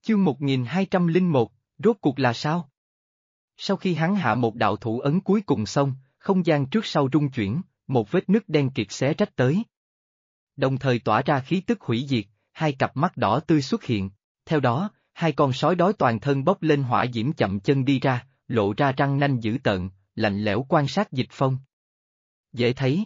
Chương 1201, rốt cuộc là sao? Sau khi hắn hạ một đạo thủ ấn cuối cùng xong, không gian trước sau rung chuyển, một vết nứt đen kịt xé rách tới. Đồng thời tỏa ra khí tức hủy diệt, hai cặp mắt đỏ tươi xuất hiện. Theo đó, hai con sói đói toàn thân bốc lên hỏa diễm chậm chân đi ra, lộ ra răng nanh dữ tợn, lạnh lẽo quan sát Dịch Phong. Dễ thấy.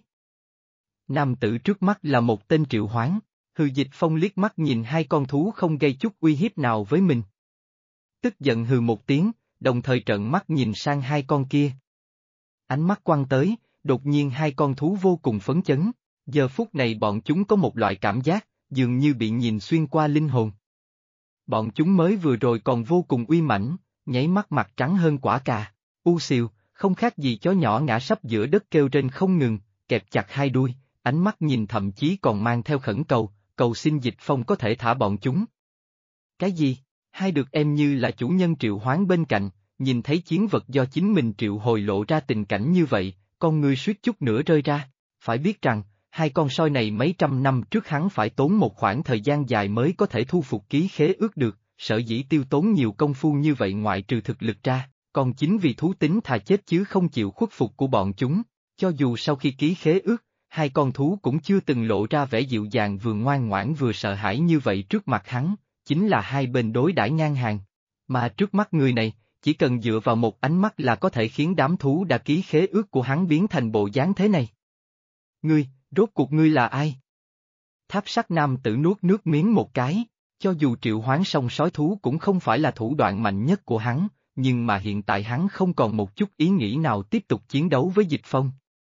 Nam tử trước mắt là một tên Triệu Hoán. Dịch Phong liếc mắt nhìn hai con thú không gây chút uy hiếp nào với mình. Tức giận hừ một tiếng, đồng thời trợn mắt nhìn sang hai con kia. Ánh mắt quăng tới, đột nhiên hai con thú vô cùng phấn chấn. Giờ phút này bọn chúng có một loại cảm giác, dường như bị nhìn xuyên qua linh hồn. Bọn chúng mới vừa rồi còn vô cùng uy mãnh, nháy mắt mặt trắng hơn quả cà. U xìu, không khác gì chó nhỏ ngã sấp giữa đất kêu trên không ngừng, kẹp chặt hai đuôi, ánh mắt nhìn thậm chí còn mang theo khẩn cầu, cầu xin Dịch Phong có thể thả bọn chúng. Cái gì? Hai được em như là chủ nhân triệu hoán bên cạnh, nhìn thấy chiến vật do chính mình triệu hồi lộ ra tình cảnh như vậy, con ngươi suýt chút nữa rơi ra. Phải biết rằng, hai con soi này mấy trăm năm trước hắn phải tốn một khoảng thời gian dài mới có thể thu phục ký khế ước được, sở dĩ tiêu tốn nhiều công phu như vậy ngoại trừ thực lực ra, còn chính vì thú tính thà chết chứ không chịu khuất phục của bọn chúng. Cho dù sau khi ký khế ước, hai con thú cũng chưa từng lộ ra vẻ dịu dàng vừa ngoan ngoãn vừa sợ hãi như vậy trước mặt hắn, chính là hai bên đối đãi ngang hàng. Mà trước mắt người này, chỉ cần dựa vào một ánh mắt là có thể khiến đám thú đã ký khế ước của hắn biến thành bộ dáng thế này. Ngươi, rốt cuộc ngươi là ai? Tháp sắt nam tử nuốt nước miếng một cái, cho dù triệu hoán xong sói thú cũng không phải là thủ đoạn mạnh nhất của hắn, nhưng mà hiện tại hắn không còn một chút ý nghĩ nào tiếp tục chiến đấu với Dịch Phong.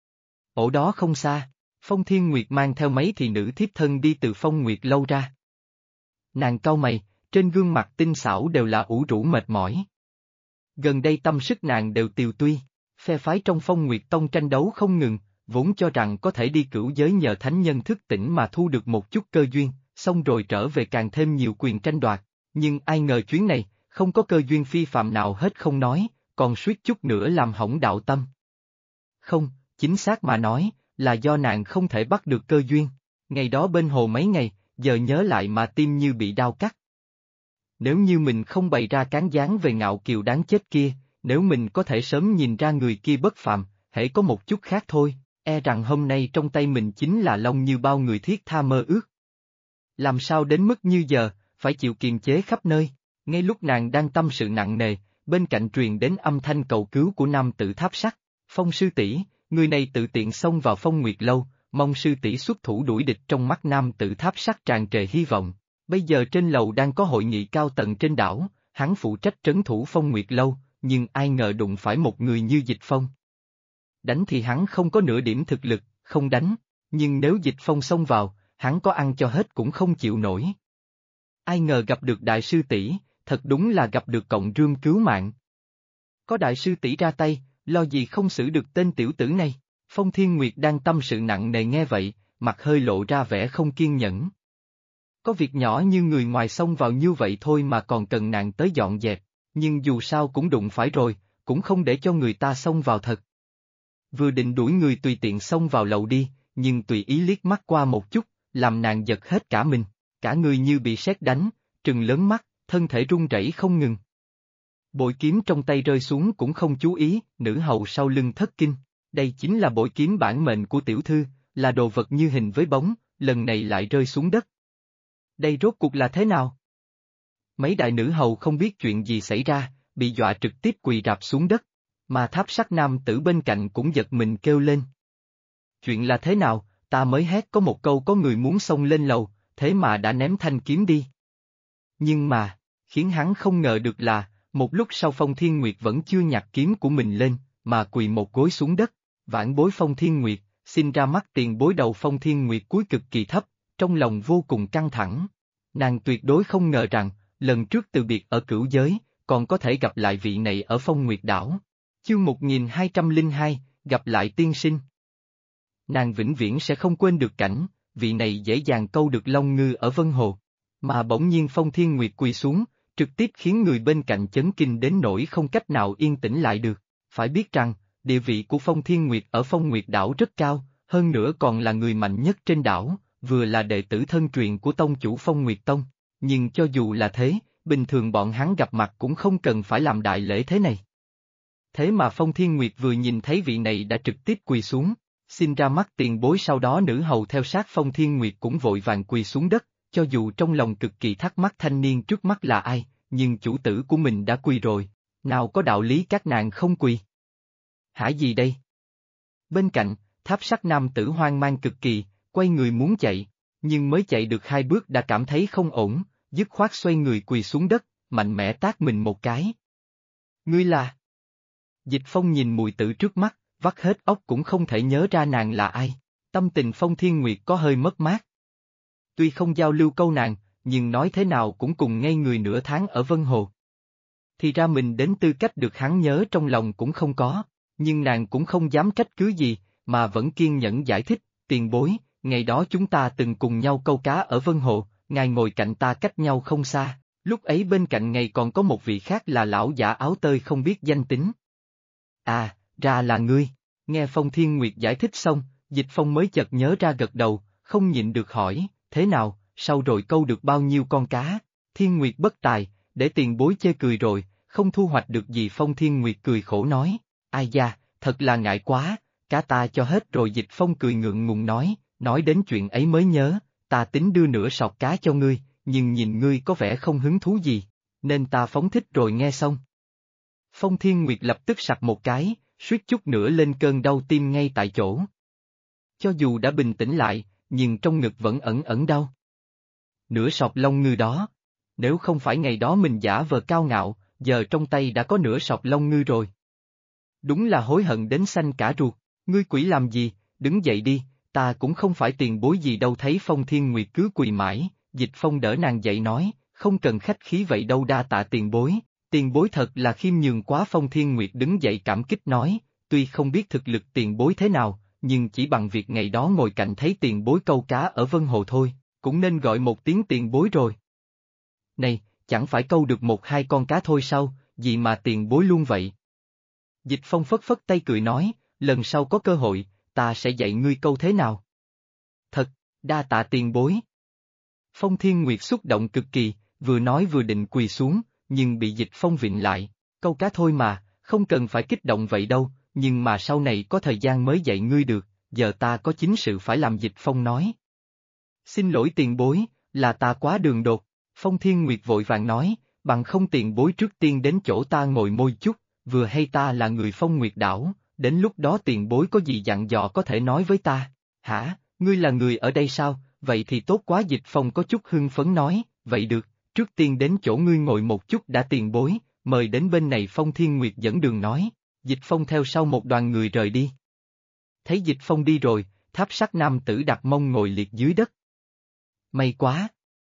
Ở đó không xa, Phong Thiên Nguyệt mang theo mấy thị nữ thiếp thân đi từ Phong Nguyệt lâu ra. Nàng cau mày, trên gương mặt tinh xảo đều là ủ rũ mệt mỏi. Gần đây tâm sức nàng đều tiều tuy, phe phái trong Phong Nguyệt Tông tranh đấu không ngừng, vốn cho rằng có thể đi cửu giới nhờ thánh nhân thức tỉnh mà thu được một chút cơ duyên, xong rồi trở về càng thêm nhiều quyền tranh đoạt, nhưng ai ngờ chuyến này, không có cơ duyên phi phàm nào hết không nói, còn suýt chút nữa làm hỏng đạo tâm. Không, chính xác mà nói, là do nàng không thể bắt được cơ duyên, ngày đó bên hồ mấy ngày, giờ nhớ lại mà tim như bị đau cắt. Nếu như mình không bày ra cán gián về ngạo kiều đáng chết kia, nếu mình có thể sớm nhìn ra người kia bất phàm, hễ có một chút khác thôi, e rằng hôm nay trong tay mình chính là long như bao người thiết tha mơ ước. Làm sao đến mức như giờ, phải chịu kiềm chế khắp nơi, ngay lúc nàng đang tâm sự nặng nề, bên cạnh truyền đến âm thanh cầu cứu của nam tử tháp sắt. Phong sư tỷ, người này tự tiện xông vào Phong Nguyệt lâu, mong sư tỷ xuất thủ đuổi địch. Trong mắt nam tử tháp sắt tràn trề hy vọng. Bây giờ trên lầu đang có hội nghị cao tầng trên đảo, hắn phụ trách trấn thủ Phong Nguyệt lâu, nhưng ai ngờ đụng phải một người như Dịch Phong. Đánh thì hắn không có nửa điểm thực lực, không đánh, nhưng nếu Dịch Phong xông vào, hắn có ăn cho hết cũng không chịu nổi. Ai ngờ gặp được đại sư tỷ, thật đúng là gặp được cộng rương cứu mạng. Có đại sư tỷ ra tay, lo gì không xử được tên tiểu tử này. Phong Thiên Nguyệt đang tâm sự nặng nề nghe vậy, mặt hơi lộ ra vẻ không kiên nhẫn. Có việc nhỏ như người ngoài xông vào như vậy thôi mà còn cần nàng tới dọn dẹp, nhưng dù sao cũng đụng phải rồi, cũng không để cho người ta xông vào thật. Vừa định đuổi người tùy tiện xông vào lầu đi, nhưng tùy ý liếc mắt qua một chút, làm nàng giật hết cả mình, cả người như bị sét đánh, trừng lớn mắt, thân thể run rẩy không ngừng. Bội kiếm trong tay rơi xuống cũng không chú ý, nữ hầu sau lưng thất kinh, đây chính là bội kiếm bản mệnh của tiểu thư, là đồ vật như hình với bóng, lần này lại rơi xuống đất. Đây rốt cuộc là thế nào? Mấy đại nữ hầu không biết chuyện gì xảy ra, bị dọa trực tiếp quỳ rạp xuống đất, mà tháp sắt nam tử bên cạnh cũng giật mình kêu lên. Chuyện là thế nào, ta mới hét có một câu có người muốn xông lên lầu, thế mà đã ném thanh kiếm đi. Nhưng mà, khiến hắn không ngờ được là, một lúc sau Phong Thiên Nguyệt vẫn chưa nhặt kiếm của mình lên, mà quỳ một gối xuống đất, vãn bối Phong Thiên Nguyệt, xin ra mắt tiền bối. Đầu Phong Thiên Nguyệt cúi cực kỳ thấp, trong lòng vô cùng căng thẳng. Nàng tuyệt đối không ngờ rằng, lần trước từ biệt ở cửu giới, còn có thể gặp lại vị này ở Phong Nguyệt đảo. Chương 1202, gặp lại tiên sinh. Nàng vĩnh viễn sẽ không quên được cảnh, vị này dễ dàng câu được long ngư ở Vân Hồ. Mà bỗng nhiên Phong Thiên Nguyệt quỳ xuống, trực tiếp khiến người bên cạnh chấn kinh đến nỗi không cách nào yên tĩnh lại được. Phải biết rằng, địa vị của Phong Thiên Nguyệt ở Phong Nguyệt đảo rất cao, hơn nữa còn là người mạnh nhất trên đảo, vừa là đệ tử thân truyền của tông chủ Phong Nguyệt Tông. Nhưng cho dù là thế, bình thường bọn hắn gặp mặt cũng không cần phải làm đại lễ thế này. Thế mà Phong Thiên Nguyệt vừa nhìn thấy vị này đã trực tiếp quỳ xuống, xin ra mắt tiền bối, sau đó nữ hầu theo sát Phong Thiên Nguyệt cũng vội vàng quỳ xuống đất, cho dù trong lòng cực kỳ thắc mắc thanh niên trước mắt là ai, nhưng chủ tử của mình đã quỳ rồi, nào có đạo lý các nàng không quỳ. Hả gì đây? Bên cạnh, Tháp Sắt nam tử hoang mang cực kỳ, quay người muốn chạy, nhưng mới chạy được 2 bước đã cảm thấy không ổn, dứt khoát xoay người quỳ xuống đất, mạnh mẽ tát mình một cái. Ngươi là... Dịch Phong nhìn mùi tử trước mắt, vắt hết óc cũng không thể nhớ ra nàng là ai, tâm tình Phong Thiên Nguyệt có hơi mất mát. Tuy không giao lưu câu nàng, nhưng nói thế nào cũng cùng ngây người nửa tháng ở Vân Hồ. Thì ra mình đến tư cách được hắn nhớ trong lòng cũng không có, nhưng nàng cũng không dám trách cứ gì, mà vẫn kiên nhẫn giải thích, tiền bối, ngày đó chúng ta từng cùng nhau câu cá ở Vân Hồ, ngài ngồi cạnh ta cách nhau không xa, lúc ấy bên cạnh ngài còn có một vị khác là lão giả áo tơi không biết danh tính. À, ra là ngươi, nghe Phong Thiên Nguyệt giải thích xong, Dịch Phong mới chợt nhớ ra gật đầu, không nhịn được hỏi, thế nào, sau rồi câu được bao nhiêu con cá, Thiên Nguyệt bất tài, để tiền bối chê cười rồi, không thu hoạch được gì. Phong Thiên Nguyệt cười khổ nói, ai da, thật là ngại quá, cá ta cho hết rồi. Dịch Phong cười ngượng ngùng nói đến chuyện ấy mới nhớ, ta tính đưa nửa sọt cá cho ngươi, nhưng nhìn ngươi có vẻ không hứng thú gì, nên ta phóng thích rồi. Nghe xong, Phong Thiên Nguyệt lập tức sặc một cái, suýt chút nữa lên cơn đau tim ngay tại chỗ. Cho dù đã bình tĩnh lại, nhưng trong ngực vẫn ẩn ẩn đau. Nửa sọt lông ngư đó, nếu không phải ngày đó mình giả vờ cao ngạo, giờ trong tay đã có nửa sọt lông ngư rồi. Đúng là hối hận đến xanh cả ruột, ngươi quỷ làm gì, đứng dậy đi, ta cũng không phải tiền bối gì đâu. Thấy Phong Thiên Nguyệt cứ quỳ mãi, Dịch Phong đỡ nàng dậy nói, không cần khách khí vậy đâu, đa tạ tiền bối thật là khiêm nhường quá. Phong Thiên Nguyệt đứng dậy cảm kích nói, tuy không biết thực lực tiền bối thế nào, nhưng chỉ bằng việc ngày đó ngồi cạnh thấy tiền bối câu cá ở Vân Hồ thôi, cũng nên gọi một tiếng tiền bối rồi. Này, chẳng phải câu được 1-2 con cá thôi sao, gì mà tiền bối luôn vậy? Dịch Phong phất phất tay cười nói, lần sau có cơ hội, ta sẽ dạy ngươi câu thế nào. Thật, đa tạ tiền bối. Phong Thiên Nguyệt xúc động cực kỳ, vừa nói vừa định quỳ xuống, nhưng bị Dịch Phong vịn lại, câu cá thôi mà, không cần phải kích động vậy đâu, nhưng mà sau này có thời gian mới dạy ngươi được, giờ ta có chính sự phải làm. Dịch Phong nói. Xin lỗi tiền bối, là ta quá đường đột. Phong Thiên Nguyệt vội vàng nói, bằng không tiền bối trước tiên đến chỗ ta ngồi môi chút, vừa hay ta là người Phong Nguyệt đảo, đến lúc đó tiền bối có gì dặn dò có thể nói với ta. Hả, ngươi là người ở đây sao, vậy thì tốt quá. Dịch Phong có chút hưng phấn nói, vậy được, trước tiên đến chỗ ngươi ngồi một chút đã tiền bối, mời đến bên này. Phong Thiên Nguyệt dẫn đường nói, Dịch Phong theo sau một đoàn người rời đi. Thấy Dịch Phong đi rồi, Tháp Sắt nam tử đặt mông ngồi liệt dưới đất. May quá!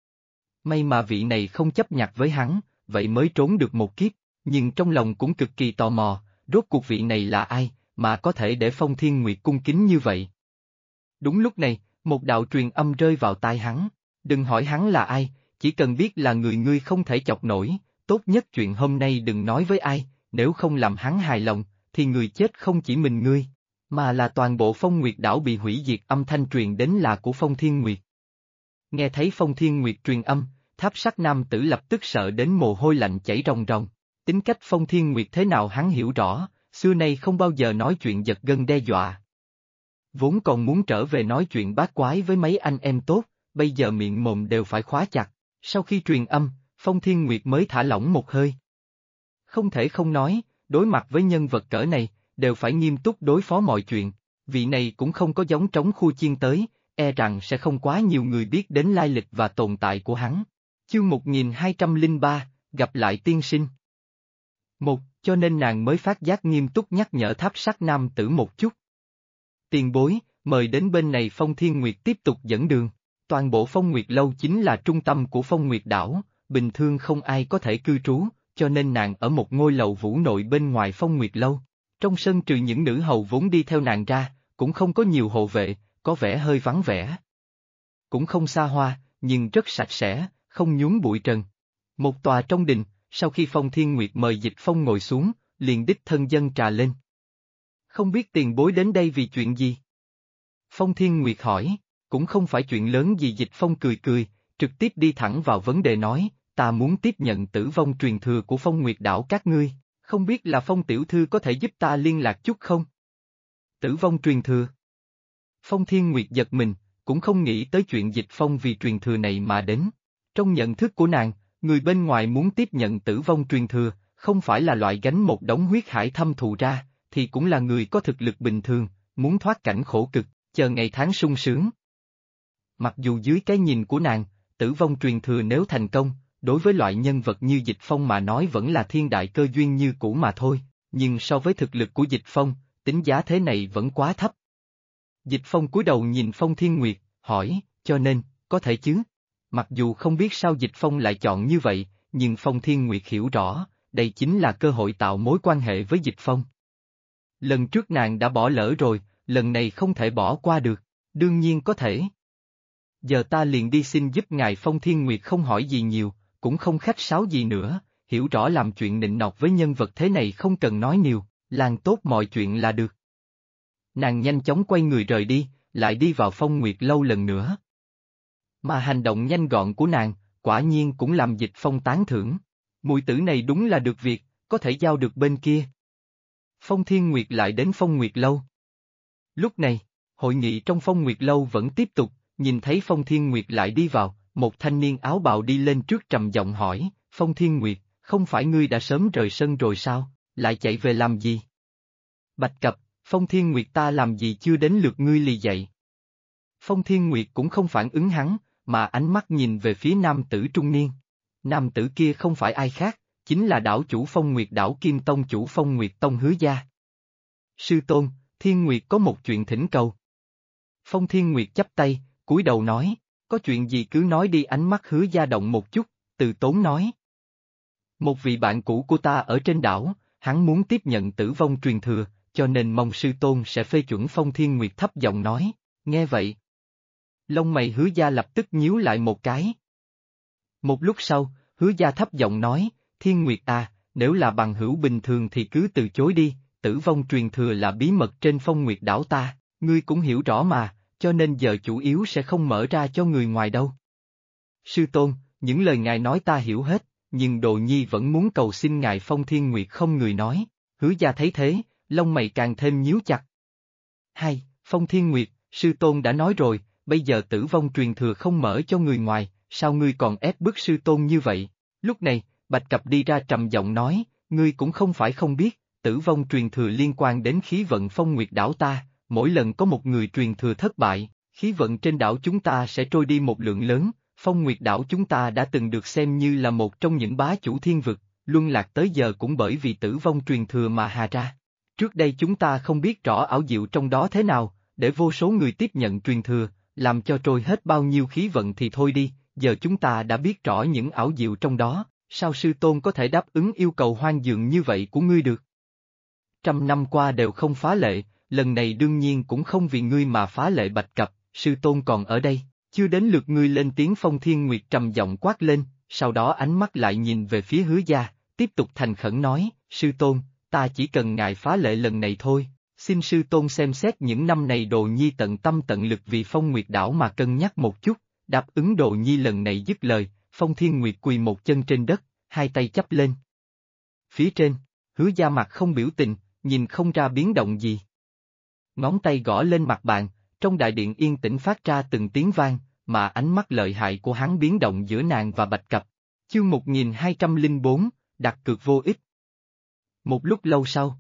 May mà vị này không chấp nhặt với hắn, vậy mới trốn được một kiếp, nhưng trong lòng cũng cực kỳ tò mò, rốt cuộc vị này là ai, mà có thể để Phong Thiên Nguyệt cung kính như vậy. Đúng lúc này, một đạo truyền âm rơi vào tai hắn, đừng hỏi hắn là ai, chỉ cần biết là người ngươi không thể chọc nổi, tốt nhất chuyện hôm nay đừng nói với ai, nếu không làm hắn hài lòng, thì người chết không chỉ mình ngươi, mà là toàn bộ Phong Nguyệt đảo bị hủy diệt. Âm thanh truyền đến là của Phong Thiên Nguyệt. Nghe thấy Phong Thiên Nguyệt truyền âm, Tháp Sắt nam tử lập tức sợ đến mồ hôi lạnh chảy ròng ròng. Tính cách Phong Thiên Nguyệt thế nào hắn hiểu rõ, xưa nay không bao giờ nói chuyện giật gân đe dọa. Vốn còn muốn trở về nói chuyện bát quái với mấy anh em tốt, bây giờ miệng mồm đều phải khóa chặt. Sau khi truyền âm, Phong Thiên Nguyệt mới thả lỏng một hơi. Không thể không nói, đối mặt với nhân vật cỡ này, đều phải nghiêm túc đối phó mọi chuyện. Vị này cũng không có giống trống khu chiên tới, e rằng sẽ không quá nhiều người biết đến lai lịch và tồn tại của hắn. Chương 1203, gặp lại tiên sinh. Cho nên nàng mới phát giác nghiêm túc nhắc nhở Tháp Sắt nam tử một chút. Tiền bối, mời đến bên này. Phong Thiên Nguyệt tiếp tục dẫn đường. Toàn bộ Phong Nguyệt lâu chính là trung tâm của Phong Nguyệt đảo, bình thường không ai có thể cư trú, cho nên nàng ở một ngôi lầu vũ nội bên ngoài Phong Nguyệt lâu. Trong sân trừ những nữ hầu vốn đi theo nàng ra, cũng không có nhiều hộ vệ, có vẻ hơi vắng vẻ. Cũng không xa hoa, nhưng rất sạch sẽ, không nhúm bụi trần. Một tòa trong đình, sau khi Phong Thiên Nguyệt mời Dịch Phong ngồi xuống, liền đích thân dâng trà lên. Không biết tiền bối đến đây vì chuyện gì? Phong Thiên Nguyệt hỏi, cũng không phải chuyện lớn gì. Dịch Phong cười cười, trực tiếp đi thẳng vào vấn đề nói, ta muốn tiếp nhận tử vong truyền thừa của Phong Nguyệt đảo các ngươi, không biết là Phong tiểu thư có thể giúp ta liên lạc chút không? Tử vong truyền thừa. Phong Thiên Nguyệt giật mình, cũng không nghĩ tới chuyện Dịch Phong vì truyền thừa này mà đến. Trong nhận thức của nàng, người bên ngoài muốn tiếp nhận tử vong truyền thừa, không phải là loại gánh một đống huyết hải thâm thù ra, thì cũng là người có thực lực bình thường, muốn thoát cảnh khổ cực, chờ ngày tháng sung sướng. Mặc dù dưới cái nhìn của nàng, tử vong truyền thừa nếu thành công, đối với loại nhân vật như Dịch Phong mà nói vẫn là thiên đại cơ duyên như cũ mà thôi, nhưng so với thực lực của Dịch Phong, tính giá thế này vẫn quá thấp. Dịch Phong cúi đầu nhìn Phong Thiên Nguyệt, hỏi, cho nên, có thể chứ? Mặc dù không biết sao Dịch Phong lại chọn như vậy, nhưng Phong Thiên Nguyệt hiểu rõ, đây chính là cơ hội tạo mối quan hệ với Dịch Phong. Lần trước nàng đã bỏ lỡ rồi, lần này không thể bỏ qua được, đương nhiên có thể. Giờ ta liền đi xin giúp ngài. Phong Thiên Nguyệt không hỏi gì nhiều, cũng không khách sáo gì nữa, hiểu rõ làm chuyện nịnh nọt với nhân vật thế này không cần nói nhiều, làm tốt mọi chuyện là được. Nàng nhanh chóng quay người rời đi, lại đi vào Phong Nguyệt lâu lần nữa. Mà hành động nhanh gọn của nàng, quả nhiên cũng làm Dịch Phong tán thưởng. Mùi tử này đúng là được việc, có thể giao được bên kia. Phong Thiên Nguyệt lại đến Phong Nguyệt lâu. Lúc này, hội nghị trong Phong Nguyệt lâu vẫn tiếp tục, nhìn thấy Phong Thiên Nguyệt lại đi vào, một thanh niên áo bào đi lên trước trầm giọng hỏi, Phong Thiên Nguyệt, không phải ngươi đã sớm rời sân rồi sao, lại chạy về làm gì? Bạch Cập, Phong Thiên Nguyệt ta làm gì chưa đến lượt ngươi lì dậy. Phong Thiên Nguyệt cũng không phản ứng hắn, mà ánh mắt nhìn về phía nam tử trung niên. Nam tử kia không phải ai khác, chính là đảo chủ Phong Nguyệt đảo Kim Tông chủ Phong Nguyệt Tông Hứa Gia. Sư tôn, Thiên Nguyệt có một chuyện thỉnh cầu. Phong Thiên Nguyệt chắp tay, cúi đầu nói, có chuyện gì cứ nói đi. Ánh mắt Hứa Gia động một chút, từ tốn nói. Một vị bạn cũ của ta ở trên đảo, hắn muốn tiếp nhận tử vong truyền thừa, cho nên mong sư tôn sẽ phê chuẩn. Phong Thiên Nguyệt thấp giọng nói, nghe vậy. Lông mày Hứa Gia lập tức nhíu lại một cái. Một lúc sau, Hứa Gia thấp giọng nói, Thiên Nguyệt à, nếu là bằng hữu bình thường thì cứ từ chối đi, tử vong truyền thừa là bí mật trên Phong Nguyệt đảo ta, ngươi cũng hiểu rõ mà, cho nên giờ chủ yếu sẽ không mở ra cho người ngoài đâu. Sư tôn, những lời ngài nói ta hiểu hết, nhưng Đồ Nhi vẫn muốn cầu xin ngài. Phong Thiên Nguyệt không người nói, Hứa Gia thấy thế, lông mày càng thêm nhíu chặt. Hai, Phong Thiên Nguyệt, sư tôn đã nói rồi, bây giờ tử vong truyền thừa không mở cho người ngoài, sao ngươi còn ép bức sư tôn như vậy? Lúc này, Bạch Cập đi ra trầm giọng nói, ngươi cũng không phải không biết, tử vong truyền thừa liên quan đến khí vận Phong Nguyệt đảo ta, mỗi lần có một người truyền thừa thất bại, khí vận trên đảo chúng ta sẽ trôi đi một lượng lớn. Phong Nguyệt đảo chúng ta đã từng được xem như là một trong những bá chủ thiên vực, luân lạc tới giờ cũng bởi vì tử vong truyền thừa mà hà ra. Trước đây chúng ta không biết rõ ảo diệu trong đó thế nào, để vô số người tiếp nhận truyền thừa, làm cho trôi hết bao nhiêu khí vận thì thôi đi, giờ chúng ta đã biết rõ những ảo diệu trong đó, sao sư tôn có thể đáp ứng yêu cầu hoang dường như vậy của ngươi được? 100 năm qua đều không phá lệ, lần này đương nhiên cũng không vì ngươi mà phá lệ. Bạch Cập, sư tôn còn ở đây, chưa đến lượt ngươi lên tiếng. Phong Thiên Nguyệt trầm giọng quát lên, sau đó ánh mắt lại nhìn về phía Hứa Gia, tiếp tục thành khẩn nói, sư tôn, ta chỉ cần ngài phá lệ lần này thôi, xin sư tôn xem xét những năm này Đồ Nhi tận tâm tận lực vì Phong Nguyệt đảo mà cân nhắc một chút, đáp ứng Đồ Nhi. Lần này dứt lời, Phong Thiên Nguyệt quỳ một chân trên đất, hai tay chắp lên. Phía trên, Hứa Gia mặt không biểu tình, nhìn không ra biến động gì. Ngón tay gõ lên mặt bàn, trong đại điện yên tĩnh phát ra từng tiếng vang, mà ánh mắt lợi hại của hắn biến động giữa nàng và Bạch Cập. Chương 1204, đặt cược vô ích. Một lúc lâu sau,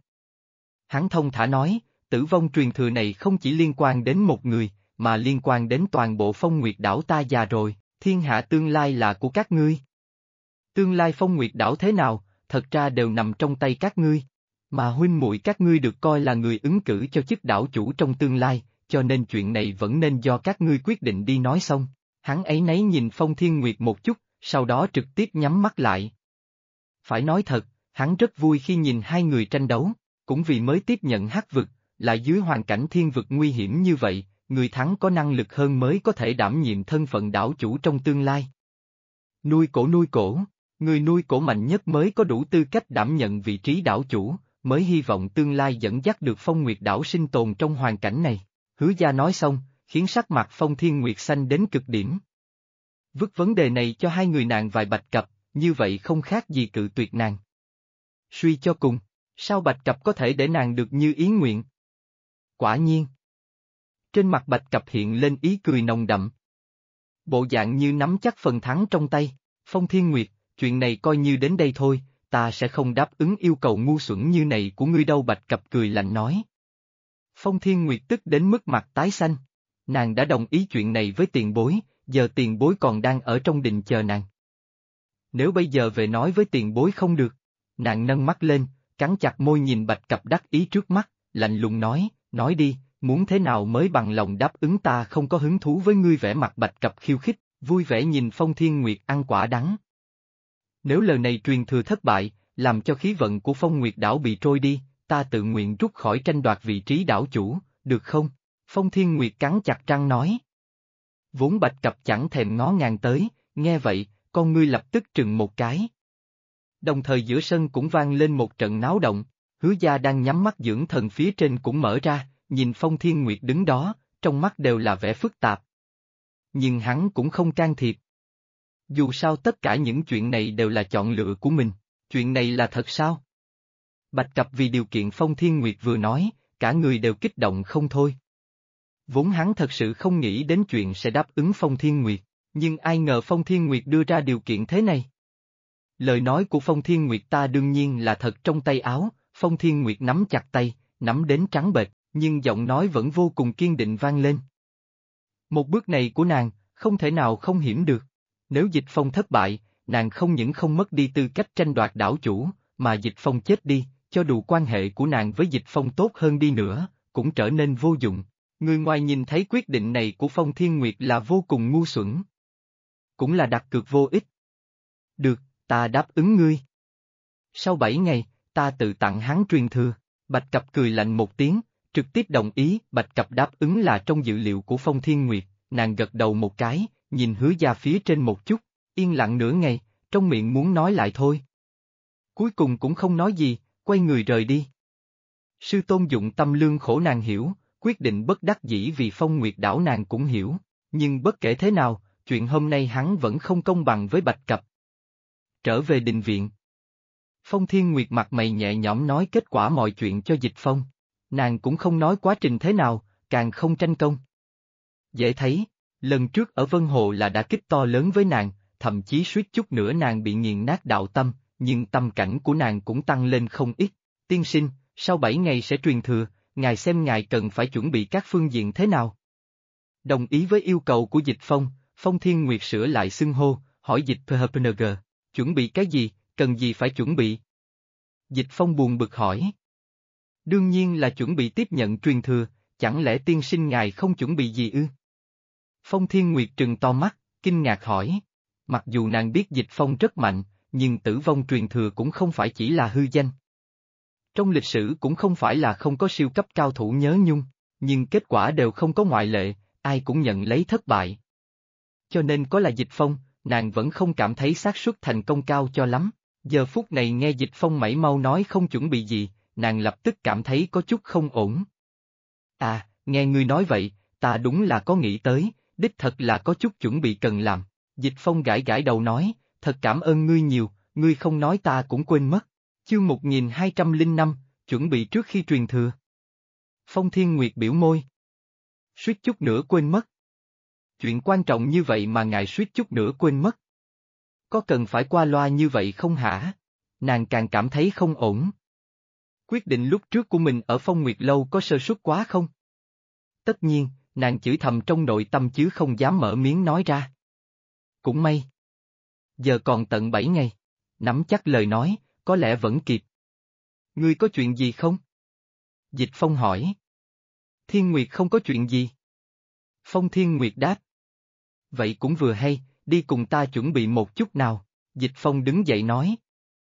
hắn thông thả nói, tử vong truyền thừa này không chỉ liên quan đến một người, mà liên quan đến toàn bộ Phong Nguyệt đảo ta. Già rồi, thiên hạ tương lai là của các ngươi. Tương lai Phong Nguyệt đảo thế nào, thật ra đều nằm trong tay các ngươi. Mà huynh muội các ngươi được coi là người ứng cử cho chức đảo chủ trong tương lai, cho nên chuyện này vẫn nên do các ngươi quyết định đi. Nói xong, hắn áy náy nhìn Phong Thiên Nguyệt một chút, sau đó trực tiếp nhắm mắt lại. Phải nói thật, hắn rất vui khi nhìn hai người tranh đấu, cũng vì mới tiếp nhận hắc vực, lại dưới hoàn cảnh thiên vực nguy hiểm như vậy, người thắng có năng lực hơn mới có thể đảm nhiệm thân phận đảo chủ trong tương lai. Nuôi cổ, người nuôi cổ mạnh nhất mới có đủ tư cách đảm nhận vị trí đảo chủ, mới hy vọng tương lai dẫn dắt được Phong Nguyệt đảo sinh tồn trong hoàn cảnh này. Hứa Gia nói xong, khiến sắc mặt Phong Thiên Nguyệt xanh đến cực điểm. Vứt vấn đề này cho hai người nàng vài. Bạch Cập, như vậy không khác gì cự tuyệt nàng. Suy cho cùng, sao Bạch Cập có thể để nàng được như ý nguyện? Quả nhiên. Trên mặt Bạch Cập hiện lên ý cười nồng đậm. Bộ dạng như nắm chắc phần thắng trong tay. Phong Thiên Nguyệt, chuyện này coi như đến đây thôi, ta sẽ không đáp ứng yêu cầu ngu xuẩn như này của ngươi đâu. Bạch Cập cười lạnh nói. Phong Thiên Nguyệt tức đến mức mặt tái xanh. Nàng đã đồng ý chuyện này với tiền bối, giờ tiền bối còn đang ở trong đình chờ nàng. Nếu bây giờ về nói với tiền bối không được, nàng nâng mắt lên, cắn chặt môi nhìn Bạch Cập đắc ý trước mắt, lạnh lùng nói đi, muốn thế nào mới bằng lòng đáp ứng ta không có hứng thú với ngươi. Vẻ mặt Bạch Cập khiêu khích, vui vẻ nhìn Phong Thiên Nguyệt ăn quả đắng. Nếu lời này truyền thừa thất bại, làm cho khí vận của Phong Nguyệt đảo bị trôi đi, ta tự nguyện rút khỏi tranh đoạt vị trí đảo chủ, được không? Phong Thiên Nguyệt cắn chặt răng nói. Vốn Bạch Cập chẳng thèm ngó ngàng tới, nghe vậy, con ngươi lập tức trừng một cái. Đồng thời giữa sân cũng vang lên một trận náo động, Hứa Gia đang nhắm mắt dưỡng thần phía trên cũng mở ra, nhìn Phong Thiên Nguyệt đứng đó, trong mắt đều là vẻ phức tạp. Nhưng hắn cũng không can thiệp. Dù sao tất cả những chuyện này đều là chọn lựa của mình, chuyện này là thật sao? Bạch Cập vì điều kiện Phong Thiên Nguyệt vừa nói, cả người đều kích động không thôi. Vốn hắn thật sự không nghĩ đến chuyện sẽ đáp ứng Phong Thiên Nguyệt, nhưng ai ngờ Phong Thiên Nguyệt đưa ra điều kiện thế này. Lời nói của Phong Thiên Nguyệt ta đương nhiên là thật trong tay áo. Phong Thiên Nguyệt nắm chặt tay, nắm đến trắng bệch, nhưng giọng nói vẫn vô cùng kiên định vang lên. Một bước này của nàng, không thể nào không hiểm được. Nếu Dịch Phong thất bại, nàng không những không mất đi tư cách tranh đoạt đảo chủ, mà Dịch Phong chết đi, cho dù quan hệ của nàng với Dịch Phong tốt hơn đi nữa, cũng trở nên vô dụng. Người ngoài nhìn thấy quyết định này của Phong Thiên Nguyệt là vô cùng ngu xuẩn. Cũng là đặt cược vô ích. Được, ta đáp ứng ngươi. Sau 7 ngày, ta tự tặng hắn truyền thừa. Bạch Cập cười lạnh một tiếng, trực tiếp đồng ý. Bạch Cập đáp ứng là trong dự liệu của Phong Thiên Nguyệt, nàng gật đầu một cái, nhìn Hứa Gia phía trên một chút, yên lặng nửa ngày, trong miệng muốn nói lại thôi. Cuối cùng cũng không nói gì, quay người rời đi. Sư tôn dụng tâm lương khổ nàng hiểu, quyết định bất đắc dĩ vì Phong Nguyệt đảo nàng cũng hiểu, nhưng bất kể thế nào, chuyện hôm nay hắn vẫn không công bằng với Bạch Cập. Trở về đình viện. Phong Thiên Nguyệt mặt mày nhẹ nhõm nói kết quả mọi chuyện cho Dịch Phong. Nàng cũng không nói quá trình thế nào, càng không tranh công. Dễ thấy, lần trước ở Vân Hồ là đã kích to lớn với nàng, thậm chí suýt chút nữa nàng bị nghiền nát đạo tâm, nhưng tâm cảnh của nàng cũng tăng lên không ít. Tiên sinh, sau 7 ngày sẽ truyền thừa, ngài xem ngài cần phải chuẩn bị các phương diện thế nào. Đồng ý với yêu cầu của Dịch Phong, Phong Thiên Nguyệt sửa lại xưng hô, hỏi Dịch PHPNG, chuẩn bị cái gì, cần gì phải chuẩn bị? Dịch Phong buồn bực hỏi. Đương nhiên là chuẩn bị tiếp nhận truyền thừa, chẳng lẽ tiên sinh ngài không chuẩn bị gì ư? Phong Thiên Nguyệt trừng to mắt, kinh ngạc hỏi. Mặc dù nàng biết Dịch Phong rất mạnh, nhưng tử vong truyền thừa cũng không phải chỉ là hư danh. Trong lịch sử cũng không phải là không có siêu cấp cao thủ nhớ nhung, nhưng kết quả đều không có ngoại lệ, ai cũng nhận lấy thất bại. Cho nên có là Dịch Phong, nàng vẫn không cảm thấy xác suất thành công cao cho lắm. Giờ phút này nghe Dịch Phong mảy mau nói không chuẩn bị gì, nàng lập tức cảm thấy có chút không ổn. À, nghe ngươi nói vậy, ta đúng là có nghĩ tới, đích thật là có chút chuẩn bị cần làm. Dịch Phong gãi gãi đầu nói, thật cảm ơn ngươi nhiều, ngươi không nói ta cũng quên mất. Chương 1205, chuẩn bị trước khi truyền thừa. Phong Thiên Nguyệt biểu môi. Suýt chút nữa quên mất. Chuyện quan trọng như vậy mà ngài suýt chút nữa quên mất. Có cần phải qua loa như vậy không hả? Nàng càng cảm thấy không ổn. Quyết định lúc trước của mình ở Phong Nguyệt Lâu có sơ suất quá không? Tất nhiên, nàng chửi thầm trong nội tâm chứ không dám mở miếng nói ra. Cũng may. Giờ còn tận 7 ngày. Nắm chắc lời nói, có lẽ vẫn kịp. Ngươi có chuyện gì không? Dịch Phong hỏi. Thiên Nguyệt không có chuyện gì. Phong Thiên Nguyệt đáp. Vậy cũng vừa hay, đi cùng ta chuẩn bị một chút nào. Dịch Phong đứng dậy nói.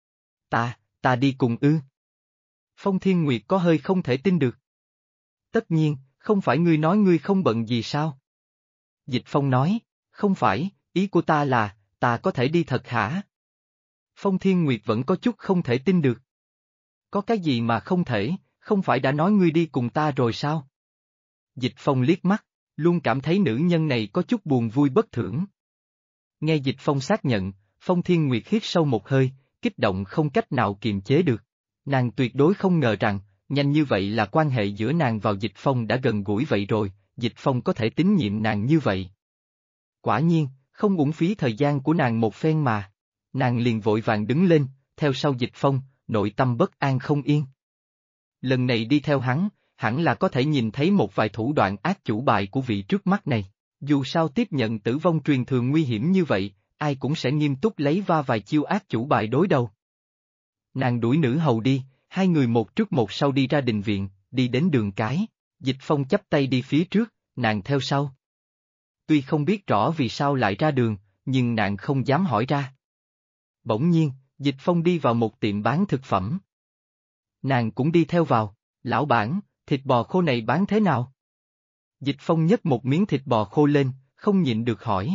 Ta đi cùng ư. Phong Thiên Nguyệt có hơi không thể tin được. Tất nhiên, không phải ngươi nói ngươi không bận gì sao? Dịch Phong nói, không phải, ý của ta là, ta có thể đi thật hả? Phong Thiên Nguyệt vẫn có chút không thể tin được. Có cái gì mà không thể, không phải đã nói ngươi đi cùng ta rồi sao? Dịch Phong liếc mắt, luôn cảm thấy nữ nhân này có chút buồn vui bất thưởng. Nghe Dịch Phong xác nhận, Phong Thiên Nguyệt hít sâu một hơi, kích động không cách nào kiềm chế được. Nàng tuyệt đối không ngờ rằng, nhanh như vậy là quan hệ giữa nàng và Dịch Phong đã gần gũi vậy rồi, Dịch Phong có thể tín nhiệm nàng như vậy. Quả nhiên, không uổng phí thời gian của nàng một phen mà. Nàng liền vội vàng đứng lên, theo sau Dịch Phong, nội tâm bất an không yên. Lần này đi theo hắn, hẳn là có thể nhìn thấy một vài thủ đoạn ác chủ bài của vị trước mắt này. Dù sao tiếp nhận tử vong truyền thường nguy hiểm như vậy, ai cũng sẽ nghiêm túc lấy va vài chiêu ác chủ bài đối đầu. Nàng đuổi nữ hầu đi, hai người một trước một sau đi ra đình viện, đi đến đường cái. Dịch Phong chắp tay đi phía trước, nàng theo sau. Tuy không biết rõ vì sao lại ra đường, nhưng nàng không dám hỏi ra. Bỗng nhiên, Dịch Phong đi vào một tiệm bán thực phẩm. Nàng cũng đi theo vào, lão bản, thịt bò khô này bán thế nào? Dịch Phong nhấc một miếng thịt bò khô lên, không nhịn được hỏi.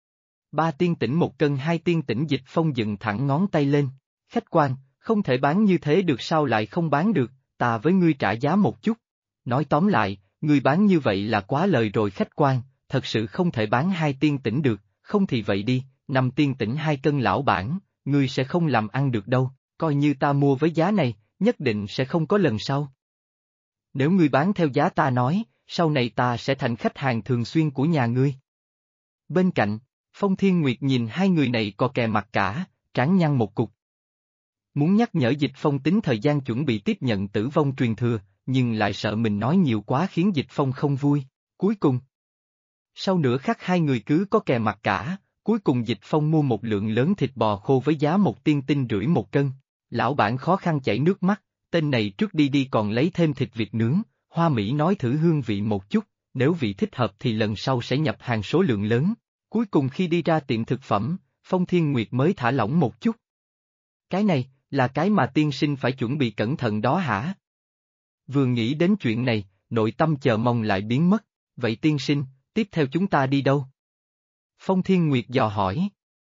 3 tiên tĩnh 1 cân 2 tiên tĩnh. Dịch Phong dựng thẳng ngón tay lên. Khách quan, không thể bán như thế được. Sao lại không bán được, ta với ngươi trả giá một chút. Nói tóm lại, ngươi bán như vậy là quá lời rồi khách quan, thật sự không thể bán 2 tiên tĩnh được, không thì vậy đi, 5 tiên tĩnh 2 cân lão bản, ngươi sẽ không làm ăn được đâu, coi như ta mua với giá này, nhất định sẽ không có lần sau. Nếu ngươi bán theo giá ta nói, sau này ta sẽ thành khách hàng thường xuyên của nhà ngươi. Bên cạnh, Phong Thiên Nguyệt nhìn hai người này co kè mặt cả, trán nhăn một cục. Muốn nhắc nhở Dịch Phong tính thời gian chuẩn bị tiếp nhận tử vong truyền thừa, nhưng lại sợ mình nói nhiều quá khiến Dịch Phong không vui. Cuối cùng, sau nửa khắc hai người cứ có kè mặt cả, cuối cùng Dịch Phong mua một lượng lớn thịt bò khô với giá 1 tiên tinh rưỡi 1 cân. Lão bản khó khăn chảy nước mắt, tên này trước đi còn lấy thêm thịt vịt nướng, Hoa Mỹ nói thử hương vị một chút, nếu vị thích hợp thì lần sau sẽ nhập hàng số lượng lớn. Cuối cùng khi đi ra tiệm thực phẩm, Phong Thiên Nguyệt mới thả lỏng một chút. Cái này, là cái mà tiên sinh phải chuẩn bị cẩn thận đó hả? Vừa nghĩ đến chuyện này, nội tâm chờ mong lại biến mất, vậy tiên sinh, tiếp theo chúng ta đi đâu? Phong Thiên Nguyệt dò hỏi.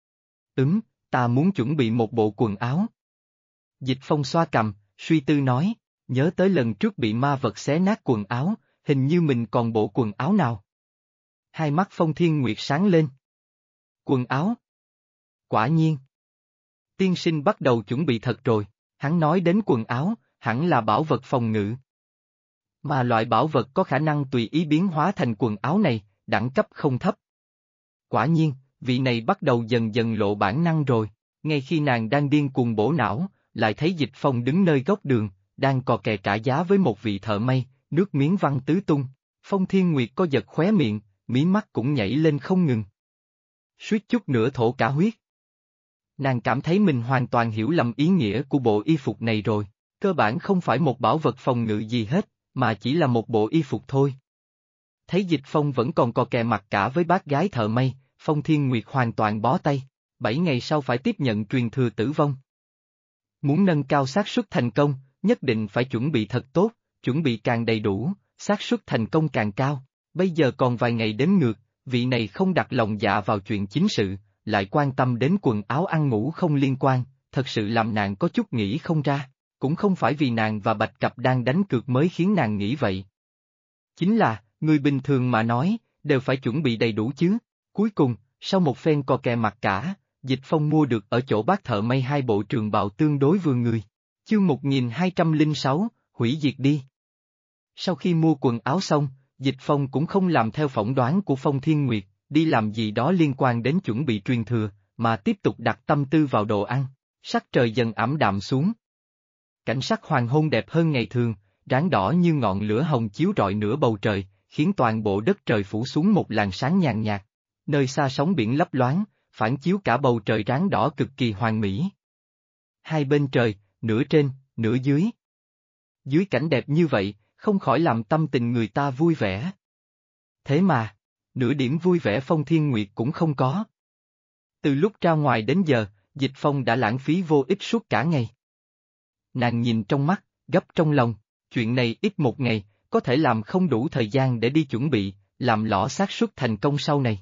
Ta muốn chuẩn bị một bộ quần áo. Dịch Phong xoa cằm, suy tư nói, nhớ tới lần trước bị ma vật xé nát quần áo, hình như mình còn bộ quần áo nào. Hai mắt Phong Thiên Nguyệt sáng lên. Quần áo? Quả nhiên. Tiên sinh bắt đầu chuẩn bị thật rồi, hắn nói đến quần áo, hẳn là bảo vật phòng ngự. Mà loại bảo vật có khả năng tùy ý biến hóa thành quần áo này, đẳng cấp không thấp. Quả nhiên, vị này bắt đầu dần dần lộ bản năng rồi, ngay khi nàng đang điên cuồng bổ não, lại thấy Dịch Phong đứng nơi góc đường, đang cò kè trả giá với một vị thợ may, nước miếng văng tứ tung. Phong Thiên Nguyệt co giật khóe miệng, mí mắt cũng nhảy lên không ngừng. Suýt chút nữa thổ cả huyết. Nàng cảm thấy mình hoàn toàn hiểu lầm ý nghĩa của bộ y phục này rồi, cơ bản không phải một bảo vật phòng ngự gì hết, mà chỉ là một bộ y phục thôi. Thấy Dịch Phong vẫn còn cò kè mặt cả với bác gái thợ may, Phong Thiên Nguyệt hoàn toàn bó tay, 7 ngày sau phải tiếp nhận truyền thừa tử vong. Muốn nâng cao xác suất thành công, nhất định phải chuẩn bị thật tốt, chuẩn bị càng đầy đủ, xác suất thành công càng cao. Bây giờ còn vài ngày đến ngược, vị này không đặt lòng dạ vào chuyện chính sự, lại quan tâm đến quần áo ăn ngủ không liên quan, thật sự làm nàng có chút nghĩ không ra, cũng không phải vì nàng và Bạch Cập đang đánh cược mới khiến nàng nghĩ vậy. Chính là, người bình thường mà nói, đều phải chuẩn bị đầy đủ chứ. Cuối cùng, sau một phen cò kè mặt cả, Dịch Phong mua được ở chỗ bác thợ may 2 bộ trường bào tương đối vừa người. Chương 1206, hủy diệt đi. Sau khi mua quần áo xong, Dịch Phong cũng không làm theo phỏng đoán của Phong Thiên Nguyệt, đi làm gì đó liên quan đến chuẩn bị truyền thừa, mà tiếp tục đặt tâm tư vào đồ ăn. Sắc trời dần ảm đạm xuống. Cảnh sắc hoàng hôn đẹp hơn ngày thường, ráng đỏ như ngọn lửa hồng chiếu rọi nửa bầu trời, khiến toàn bộ đất trời phủ xuống một làn sáng nhàn nhạt. Nơi xa sóng biển lấp loáng, phản chiếu cả bầu trời ráng đỏ cực kỳ hoàn mỹ. Hai bên trời, nửa trên, nửa dưới. Dưới cảnh đẹp như vậy, không khỏi làm tâm tình người ta vui vẻ. Thế mà, nửa điểm vui vẻ Phong Thiên Nguyệt cũng không có. Từ lúc ra ngoài đến giờ, Dịch Phong đã lãng phí vô ích suốt cả ngày. Nàng nhìn trong mắt, gấp trong lòng, chuyện này ít một ngày, có thể làm không đủ thời gian để đi chuẩn bị, làm lõ xác suất thành công sau này.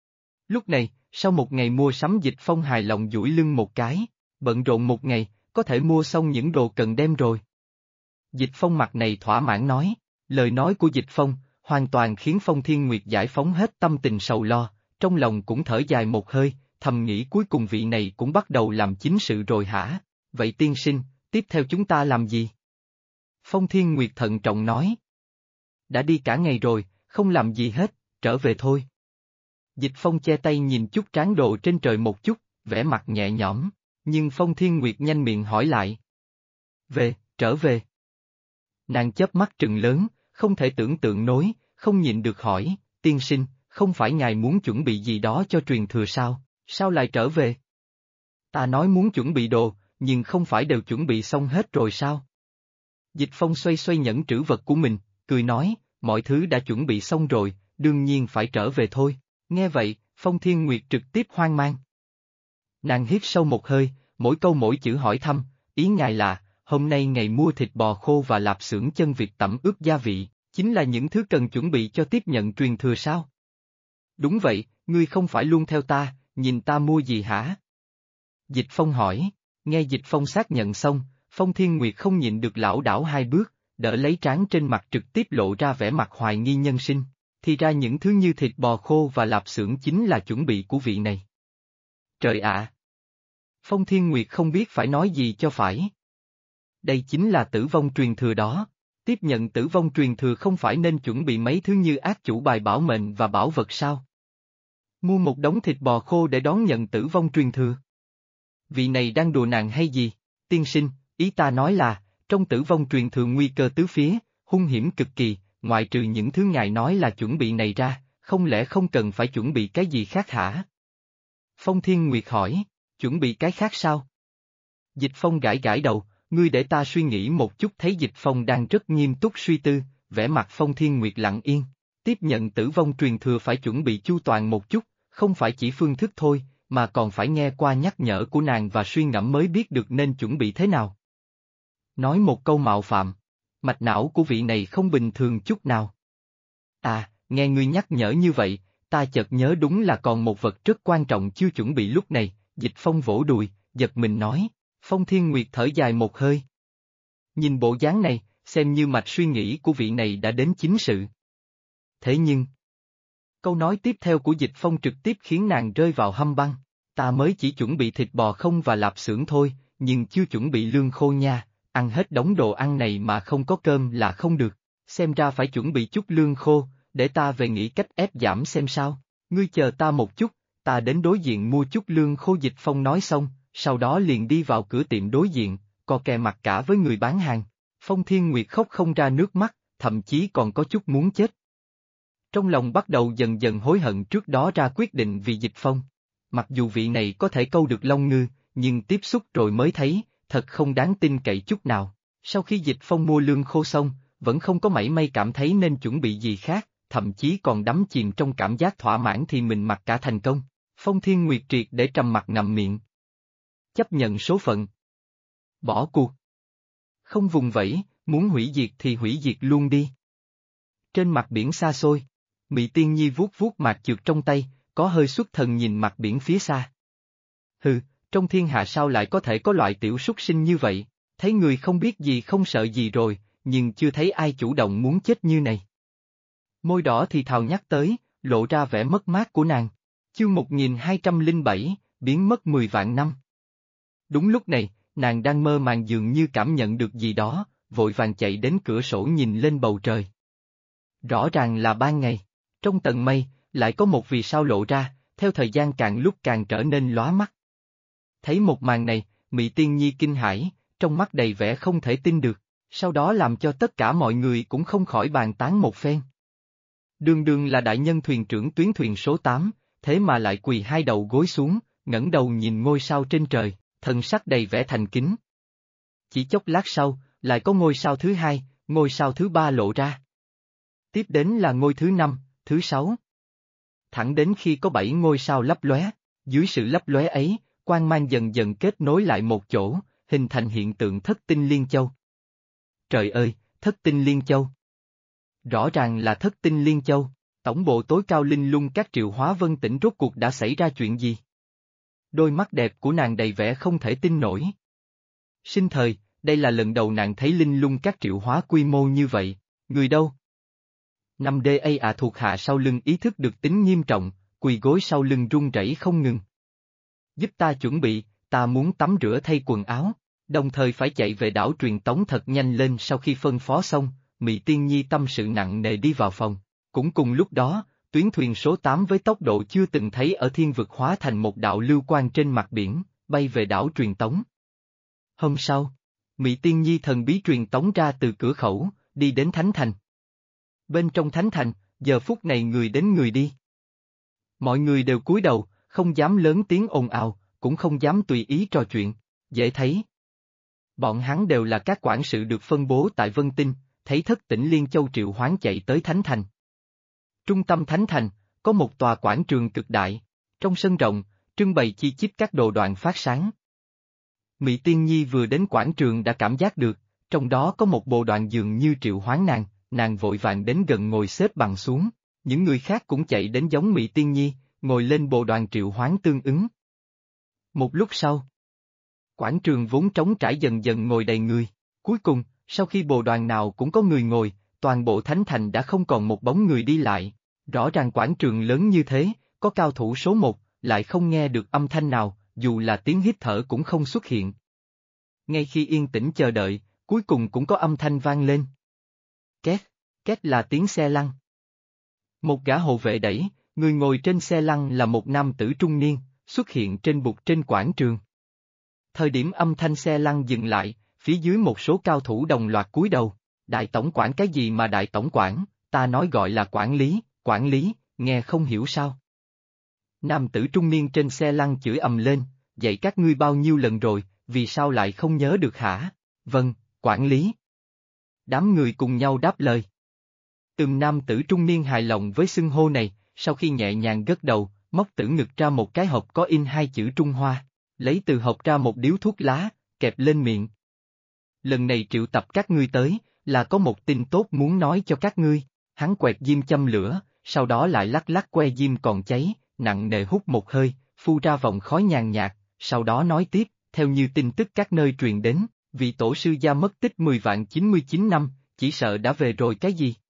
Lúc này, sau một ngày mua sắm Dịch Phong hài lòng duỗi lưng một cái, bận rộn một ngày, có thể mua xong những đồ cần đem rồi. Dịch Phong mặt này thỏa mãn nói, lời nói của Dịch Phong, hoàn toàn khiến Phong Thiên Nguyệt giải phóng hết tâm tình sầu lo, trong lòng cũng thở dài một hơi, thầm nghĩ cuối cùng vị này cũng bắt đầu làm chính sự rồi hả? Vậy tiên sinh, tiếp theo chúng ta làm gì? Phong Thiên Nguyệt thận trọng nói. Đã đi cả ngày rồi, không làm gì hết, trở về thôi. Dịch Phong che tay nhìn chút tráng độ trên trời một chút, vẻ mặt nhẹ nhõm, nhưng Phong Thiên Nguyệt nhanh miệng hỏi lại. Trở về. Nàng chớp mắt trừng lớn, không thể tưởng tượng nổi, không nhịn được hỏi, tiên sinh, không phải ngài muốn chuẩn bị gì đó cho truyền thừa sao, sao lại trở về? Ta nói muốn chuẩn bị đồ, nhưng không phải đều chuẩn bị xong hết rồi sao? Dịch Phong xoay xoay nhẫn trữ vật của mình, cười nói, mọi thứ đã chuẩn bị xong rồi, đương nhiên phải trở về thôi. Nghe vậy, Phong Thiên Nguyệt trực tiếp hoang mang. Nàng hít sâu một hơi, mỗi câu mỗi chữ hỏi thăm, ý ngài là, hôm nay ngày mua thịt bò khô và lạp xưởng chân vịt tẩm ướp gia vị, chính là những thứ cần chuẩn bị cho tiếp nhận truyền thừa sao? Đúng vậy, ngươi không phải luôn theo ta, nhìn ta mua gì hả? Dịch Phong hỏi, nghe Dịch Phong xác nhận xong, Phong Thiên Nguyệt không nhịn được lảo đảo hai bước, đỡ lấy trán trên mặt trực tiếp lộ ra vẻ mặt hoài nghi nhân sinh, thì ra những thứ như thịt bò khô và lạp xưởng chính là chuẩn bị của vị này. Trời ạ! Phong Thiên Nguyệt không biết phải nói gì cho phải. Đây chính là tử vong truyền thừa đó. Tiếp nhận tử vong truyền thừa không phải nên chuẩn bị mấy thứ như ác chủ bài bảo mệnh và bảo vật sao? Mua một đống thịt bò khô để đón nhận tử vong truyền thừa. Vị này đang đùa nàng hay gì? Tiên sinh, ý ta nói là, trong tử vong truyền thừa nguy cơ tứ phía, hung hiểm cực kỳ, ngoại trừ những thứ ngài nói là chuẩn bị này ra, không lẽ không cần phải chuẩn bị cái gì khác hả? Phong Thiên Nguyệt hỏi, chuẩn bị cái khác sao? Dịch Phong gãi gãi đầu, ngươi để ta suy nghĩ một chút, thấy Dịch Phong đang rất nghiêm túc suy tư, vẻ mặt Phong Thiên Nguyệt lặng yên. Tiếp nhận tử vong truyền thừa phải chuẩn bị chu toàn một chút, không phải chỉ phương thức thôi, mà còn phải nghe qua nhắc nhở của nàng và suy ngẫm mới biết được nên chuẩn bị thế nào. Nói một câu mạo phạm, mạch não của vị này không bình thường chút nào. À, nghe ngươi nhắc nhở như vậy, ta chợt nhớ đúng là còn một vật rất quan trọng chưa chuẩn bị lúc này, Dịch Phong vỗ đùi, giật mình nói, Phong Thiên Nguyệt thở dài một hơi. Nhìn bộ dáng này, xem như mạch suy nghĩ của vị này đã đến chính sự. Thế nhưng, câu nói tiếp theo của Dịch Phong trực tiếp khiến nàng rơi vào hăm băng, ta mới chỉ chuẩn bị thịt bò không và lạp xưởng thôi, nhưng chưa chuẩn bị lương khô nha, ăn hết đống đồ ăn này mà không có cơm là không được, xem ra phải chuẩn bị chút lương khô, để ta về nghĩ cách ép giảm xem sao, ngươi chờ ta một chút, ta đến đối diện mua chút lương khô. Dịch Phong nói xong, sau đó liền đi vào cửa tiệm đối diện, co kè mặt cả với người bán hàng. Phong Thiên Nguyệt khóc không ra nước mắt, thậm chí còn có chút muốn chết. Trong lòng bắt đầu dần dần hối hận trước đó ra quyết định vì Dịch Phong. Mặc dù vị này có thể câu được Long Ngư, nhưng tiếp xúc rồi mới thấy, thật không đáng tin cậy chút nào. Sau khi Dịch Phong mua lương khô xong, vẫn không có mảy may cảm thấy nên chuẩn bị gì khác, thậm chí còn đắm chìm trong cảm giác thỏa mãn thì mình mặc cả thành công. Phong Thiên Nguyệt triệt để trầm mặt ngậm miệng. Chấp nhận số phận. Bỏ cuộc. Không vùng vẫy, muốn hủy diệt thì hủy diệt luôn đi. Trên mặt biển xa xôi, Mị Tiên Nhi vuốt vuốt mạc trượt trong tay, có hơi xuất thần nhìn mặt biển phía xa. Hừ, trong thiên hạ sao lại có thể có loại tiểu súc sinh như vậy, thấy người không biết gì không sợ gì rồi, nhưng chưa thấy ai chủ động muốn chết như này. Môi đỏ thì thào nhắc tới, lộ ra vẻ mất mát của nàng. Chương 1207, biến mất 10 vạn năm. Đúng lúc này, nàng đang mơ màng dường như cảm nhận được gì đó, vội vàng chạy đến cửa sổ nhìn lên bầu trời. Rõ ràng là ban ngày, trong tầng mây, lại có một vì sao lộ ra, theo thời gian càng lúc càng trở nên lóa mắt. Thấy một màn này, Mị Tiên Nhi kinh hãi, trong mắt đầy vẻ không thể tin được, sau đó làm cho tất cả mọi người cũng không khỏi bàn tán một phen. Đường đường là đại nhân thuyền trưởng tuyến thuyền số 8, thế mà lại quỳ hai đầu gối xuống, ngẩng đầu nhìn ngôi sao trên trời, thần sắc đầy vẻ thành kính. Chỉ chốc lát sau, lại có ngôi sao thứ hai, ngôi sao thứ ba lộ ra. Tiếp đến là ngôi thứ 5, thứ 6. Thẳng đến khi có 7 ngôi sao lấp lóe, dưới sự lấp lóe ấy, quang mang dần dần kết nối lại một chỗ, hình thành hiện tượng thất tinh liên châu. Trời ơi, thất tinh liên châu! Rõ ràng là thất tinh liên châu, tổng bộ tối cao linh lung các Triệu Hóa Vân tỉnh rốt cuộc đã xảy ra chuyện gì? Đôi mắt đẹp của nàng đầy vẻ không thể tin nổi. Sinh thời, đây là lần đầu nàng thấy linh lung các triệu hóa quy mô như vậy, người đâu? 5DA thuộc hạ sau lưng ý thức được tính nghiêm trọng, quỳ gối sau lưng run rẩy không ngừng. giúp ta chuẩn bị, ta muốn tắm rửa thay quần áo, đồng thời phải chạy về đảo truyền tống thật nhanh lên. Sau khi phân phó xong, Mị Tiên Nhi tâm sự nặng nề đi vào phòng. Cũng cùng lúc đó, tuyến thuyền số 8 với tốc độ chưa từng thấy ở thiên vực hóa thành một đạo lưu quang trên mặt biển, bay về đảo truyền tống. Hôm sau, Mị Tiên Nhi thần bí truyền tống ra từ cửa khẩu, đi đến Thánh Thành. Bên trong Thánh Thành, giờ phút này người đến người đi. Mọi người đều cúi đầu, không dám lớn tiếng ồn ào, cũng không dám tùy ý trò chuyện, dễ thấy. Bọn hắn đều là các quản sự được phân bố tại Vân Tinh, thấy Thất Tỉnh Liên Châu triệu hoán chạy tới Thánh Thành. Trung tâm Thánh Thành, có một tòa quảng trường cực đại, trong sân rộng, trưng bày chi chít các đồ đoạn phát sáng. Mị Tiên Nhi vừa đến quảng trường đã cảm giác được, trong đó có một bộ đoạn dường như triệu hoán nàng vội vàng đến gần ngồi xếp bằng xuống, những người khác cũng chạy đến giống Mị Tiên Nhi, ngồi lên bộ đoạn triệu hoán tương ứng. Một lúc sau, quảng trường vốn trống trải dần dần ngồi đầy người, cuối cùng, sau khi bồ đoàn nào cũng có người ngồi, toàn bộ Thánh Thành đã không còn một bóng người đi lại, rõ ràng quảng trường lớn như thế, có cao thủ số 1, lại không nghe được âm thanh nào, dù là tiếng hít thở cũng không xuất hiện. Ngay khi yên tĩnh chờ đợi, cuối cùng cũng có âm thanh vang lên. Két, két là tiếng xe lăn. Một gã hộ vệ đẩy, người ngồi trên xe lăn là một nam tử trung niên, xuất hiện trên bục trên quảng trường. Thời điểm âm thanh xe lăn dừng lại, phía dưới một số cao thủ đồng loạt cúi đầu. Đại tổng quản cái gì mà đại tổng quản, ta nói gọi là quản lý, nghe không hiểu sao. Nam tử trung niên trên xe lăn chửi ầm lên, dạy các ngươi bao nhiêu lần rồi, vì sao lại không nhớ được hả? Vâng, quản lý. Đám người cùng nhau đáp lời. Nam tử trung niên hài lòng với xưng hô này, sau khi nhẹ nhàng gật đầu, móc từ ngực ra một cái hộp có in 2 chữ Trung Hoa, lấy từ hộp ra một điếu thuốc lá, kẹp lên miệng. Lần này triệu tập các ngươi tới, là có một tin tốt muốn nói cho các ngươi. Hắn quẹt diêm châm lửa, sau đó lại lắc lắc que diêm còn cháy, nặng nề hút một hơi, phu ra vòng khói nhàn nhạt, sau đó nói tiếp, theo như tin tức các nơi truyền đến, vị tổ sư gia mất tích 10 vạn 99 năm, chỉ sợ đã về rồi cái gì?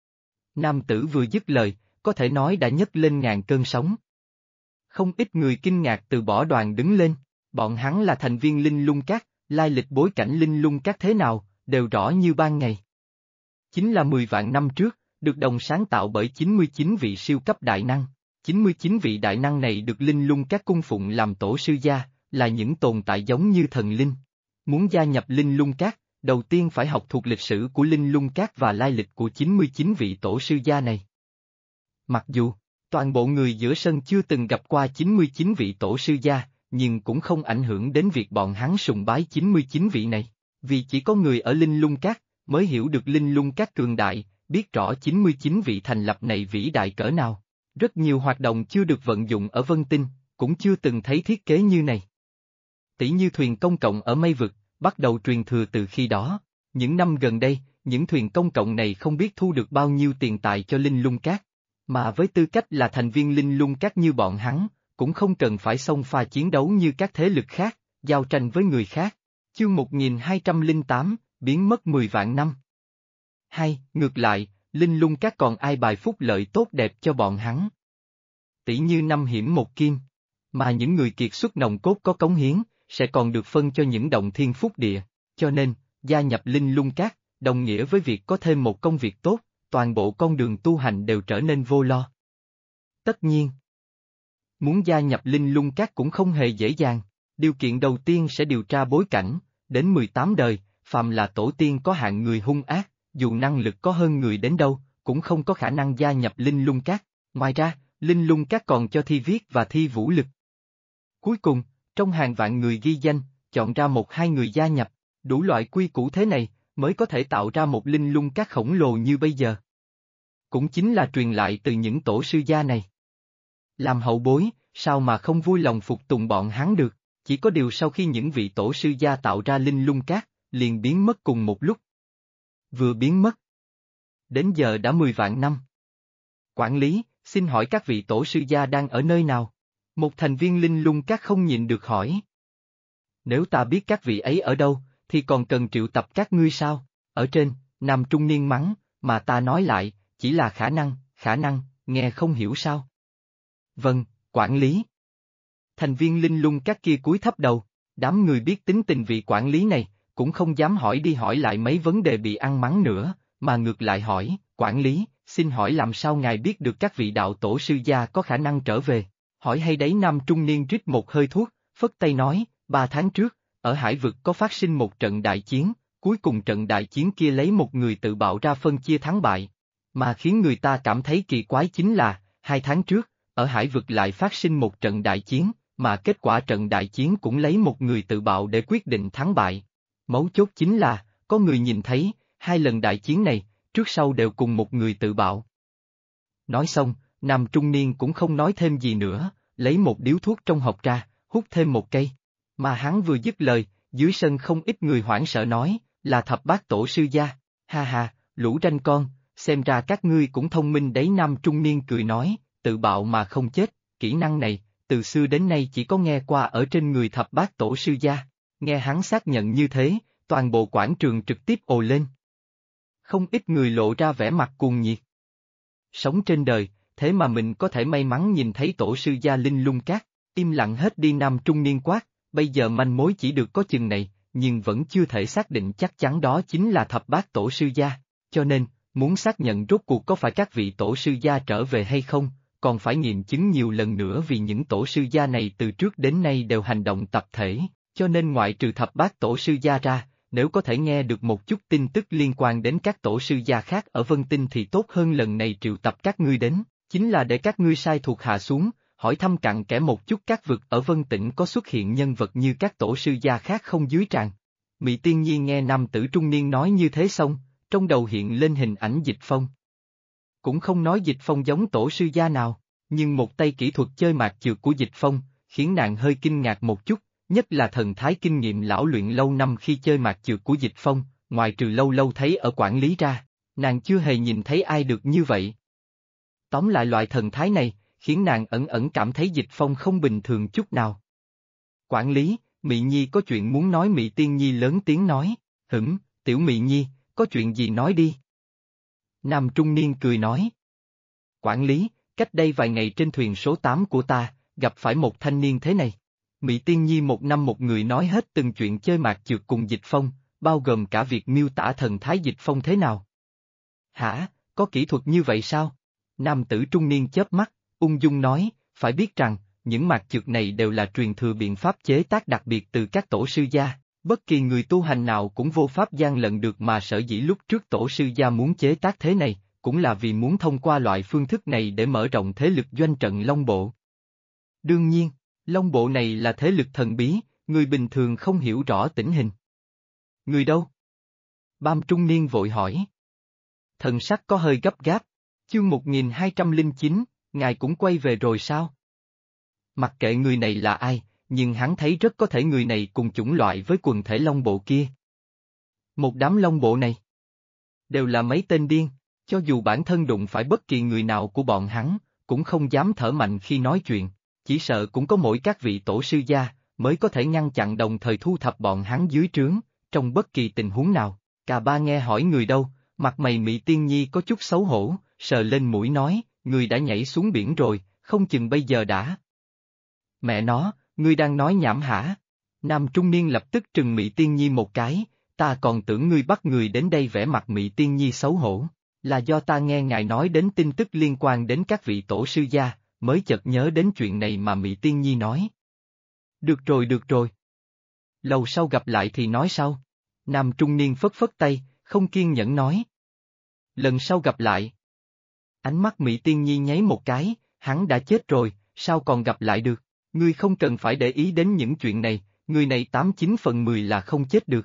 Nam tử vừa dứt lời, có thể nói đã nhấc lên ngàn cơn sóng. Không ít người kinh ngạc từ bỏ đoàn đứng lên, bọn hắn là thành viên Linh Lung Các, lai lịch bối cảnh Linh Lung Các thế nào, đều rõ như ban ngày. Chính là 10 vạn năm trước, được đồng sáng tạo bởi 99 vị siêu cấp đại năng. 99 vị đại năng này được Linh Lung Các cung phụng làm tổ sư gia, là những tồn tại giống như thần linh. Muốn gia nhập Linh Lung Các, đầu tiên phải học thuộc lịch sử của Linh Lung Các và lai lịch của 99 vị tổ sư gia này. Mặc dù, toàn bộ người giữa sân chưa từng gặp qua 99 vị tổ sư gia, nhưng cũng không ảnh hưởng đến việc bọn hắn sùng bái 99 vị này, vì chỉ có người ở Linh Lung Các mới hiểu được Linh Lung Các cường đại, biết rõ 99 vị thành lập này vĩ đại cỡ nào. Rất nhiều hoạt động chưa được vận dụng ở Vân Tinh, cũng chưa từng thấy thiết kế như này. Tỷ như thuyền công cộng ở Mây Vực, bắt đầu truyền thừa từ khi đó. Những năm gần đây, những thuyền công cộng này không biết thu được bao nhiêu tiền tài cho Linh Lung Các. Mà với tư cách là thành viên Linh Lung Các như bọn hắn, cũng không cần phải xông pha chiến đấu như các thế lực khác, giao tranh với người khác. Chương 1208, biến mất 10 vạn năm. Ngược lại, Linh Lung Các còn ai bài phúc lợi tốt đẹp cho bọn hắn. Tỷ như 5 hiểm 1 kim, mà những người kiệt xuất nòng cốt có cống hiến, sẽ còn được phân cho những động thiên phúc địa, cho nên, gia nhập Linh Lung Các, đồng nghĩa với việc có thêm một công việc tốt, toàn bộ con đường tu hành đều trở nên vô lo. Tất nhiên, muốn gia nhập Linh Lung Các cũng không hề dễ dàng, điều kiện đầu tiên sẽ điều tra bối cảnh, đến 18 đời, phàm là tổ tiên có hạng người hung ác, dù năng lực có hơn người đến đâu, cũng không có khả năng gia nhập Linh Lung Các. Ngoài ra, Linh Lung Các còn cho thi viết và thi vũ lực. Cuối cùng, trong hàng vạn người ghi danh, chọn ra 1-2 người gia nhập, đủ loại quy củ thế này, mới có thể tạo ra một Linh Lung Các khổng lồ như bây giờ. Cũng chính là truyền lại từ những tổ sư gia này. Làm hậu bối, sao mà không vui lòng phục tùng bọn hắn được, chỉ có điều sau khi những vị tổ sư gia tạo ra Linh Lung Các, liền biến mất cùng một lúc. Vừa biến mất. Đến giờ đã 10 vạn năm. Quản lý, xin hỏi các vị tổ sư gia đang ở nơi nào? Một thành viên Linh Lung Các không nhịn được hỏi. Nếu ta biết các vị ấy ở đâu, thì còn cần triệu tập các ngươi sao? Ở trên, nam trung niên mắng, mà ta nói lại, chỉ là khả năng, nghe không hiểu sao? Vâng, quản lý. Thành viên linh lung các kia cúi thấp đầu, đám người biết tính tình vị quản lý này, cũng không dám hỏi đi hỏi lại mấy vấn đề bị ăn mắng nữa, mà ngược lại hỏi, quản lý, xin hỏi làm sao ngài biết được các vị đạo tổ sư gia có khả năng trở về? Hỏi hay đấy, nam trung niên rít một hơi thuốc, phất tay nói, 3 tháng trước, ở Hải Vực có phát sinh một trận đại chiến, cuối cùng trận đại chiến kia lấy một người tự bạo ra phân chia thắng bại. Mà khiến người ta cảm thấy kỳ quái chính là, 2 tháng trước, ở Hải Vực lại phát sinh một trận đại chiến, mà kết quả trận đại chiến cũng lấy một người tự bạo để quyết định thắng bại. Mấu chốt chính là, có người nhìn thấy, 2 lần đại chiến này, trước sau đều cùng một người tự bạo. Nói xong, nam trung niên cũng không nói thêm gì nữa, lấy một điếu thuốc trong hộp ra, hút thêm một cây. Mà hắn vừa dứt lời, dưới sân không ít người hoảng sợ nói, là thập bát tổ sư gia, ha ha, lũ ranh con, xem ra các ngươi cũng thông minh đấy. Nam trung niên cười nói, tự bạo mà không chết, kỹ năng này, từ xưa đến nay chỉ có nghe qua ở trên người thập bát tổ sư gia. Nghe hắn xác nhận như thế, toàn bộ quảng trường trực tiếp ồ lên. Không ít người lộ ra vẻ mặt cuồng nhiệt. Sống trên đời, thế mà mình có thể may mắn nhìn thấy tổ sư gia linh lung cát, im lặng hết đi. Nam trung niên quát, bây giờ manh mối chỉ được có chừng này, nhưng vẫn chưa thể xác định chắc chắn đó chính là thập bát tổ sư gia, cho nên, muốn xác nhận rốt cuộc có phải các vị tổ sư gia trở về hay không, còn phải nghiệm chứng nhiều lần nữa vì những tổ sư gia này từ trước đến nay đều hành động tập thể, cho nên ngoại trừ thập bát tổ sư gia ra, nếu có thể nghe được một chút tin tức liên quan đến các tổ sư gia khác ở Vân Tinh thì tốt hơn. Lần này triệu tập các ngươi đến, chính là để các ngươi sai thuộc hạ xuống, hỏi thăm cặn kẽ một chút các vực ở Vân Tỉnh có xuất hiện nhân vật như các tổ sư gia khác không dưới tràng. Mị Tiên Nhi nghe nam tử trung niên nói như thế xong, trong đầu hiện lên hình ảnh Dịch Phong. Cũng không nói Dịch Phong giống tổ sư gia nào, nhưng một tay kỹ thuật chơi mạc chược của Dịch Phong, khiến nàng hơi kinh ngạc một chút, nhất là thần thái kinh nghiệm lão luyện lâu năm khi chơi mạc chược của Dịch Phong, ngoài trừ lâu lâu thấy ở quản lý ra, nàng chưa hề nhìn thấy ai được như vậy. Tóm lại loại thần thái này, khiến nàng ẩn ẩn cảm thấy Dịch Phong không bình thường chút nào. Quản lý, Mị Nhi có chuyện muốn nói. Mị Tiên Nhi lớn tiếng nói, tiểu Mị Nhi, có chuyện gì nói đi. Nam trung niên cười nói. Quản lý, cách đây vài ngày trên thuyền số 8 của ta, gặp phải một thanh niên thế này. Mị Tiên Nhi một năm một người nói hết từng chuyện chơi mạc chược cùng Dịch Phong, bao gồm cả việc miêu tả thần thái Dịch Phong thế nào. Hả, có kỹ thuật như vậy sao? Nam tử trung niên chớp mắt, ung dung nói, phải biết rằng, những mạc chược này đều là truyền thừa biện pháp chế tác đặc biệt từ các tổ sư gia, bất kỳ người tu hành nào cũng vô pháp gian lận được, mà sở dĩ lúc trước tổ sư gia muốn chế tác thế này, cũng là vì muốn thông qua loại phương thức này để mở rộng thế lực doanh trận Long Bộ. Đương nhiên, Long Bộ này là thế lực thần bí, người bình thường không hiểu rõ tình hình. Người đâu? Bam trung niên vội hỏi. Thần sắc có hơi gấp gáp. Chương 1209, ngài cũng quay về rồi sao? Mặc kệ người này là ai, nhưng hắn thấy rất có thể người này cùng chủng loại với quần thể Long Bộ kia. Một đám Long Bộ này đều là mấy tên điên, cho dù bản thân đụng phải bất kỳ người nào của bọn hắn, cũng không dám thở mạnh khi nói chuyện, chỉ sợ cũng có mỗi các vị tổ sư gia mới có thể ngăn chặn đồng thời thu thập bọn hắn dưới trướng, trong bất kỳ tình huống nào. Cà Ba nghe hỏi người đâu, mặt mày Mị Tiên Nhi có chút xấu hổ, sờ lên mũi nói, người đã nhảy xuống biển rồi, không chừng bây giờ đã. Mẹ nó, ngươi đang nói nhảm hả? Nam trung niên lập tức trừng Mị Tiên Nhi một cái, ta còn tưởng ngươi bắt người đến đây. Vẻ mặt Mị Tiên Nhi xấu hổ, là do ta nghe ngài nói đến tin tức liên quan đến các vị tổ sư gia, mới chợt nhớ đến chuyện này mà Mị Tiên Nhi nói. Được rồi. Lâu sau gặp lại thì nói sau. Nam trung niên phất phất tay, không kiên nhẫn nói. Lần sau gặp lại. Ánh mắt Mị Tiên Nhi nháy một cái, hắn đã chết rồi, sao còn gặp lại được? Ngươi không cần phải để ý đến những chuyện này, người này 89 phần 10 là không chết được.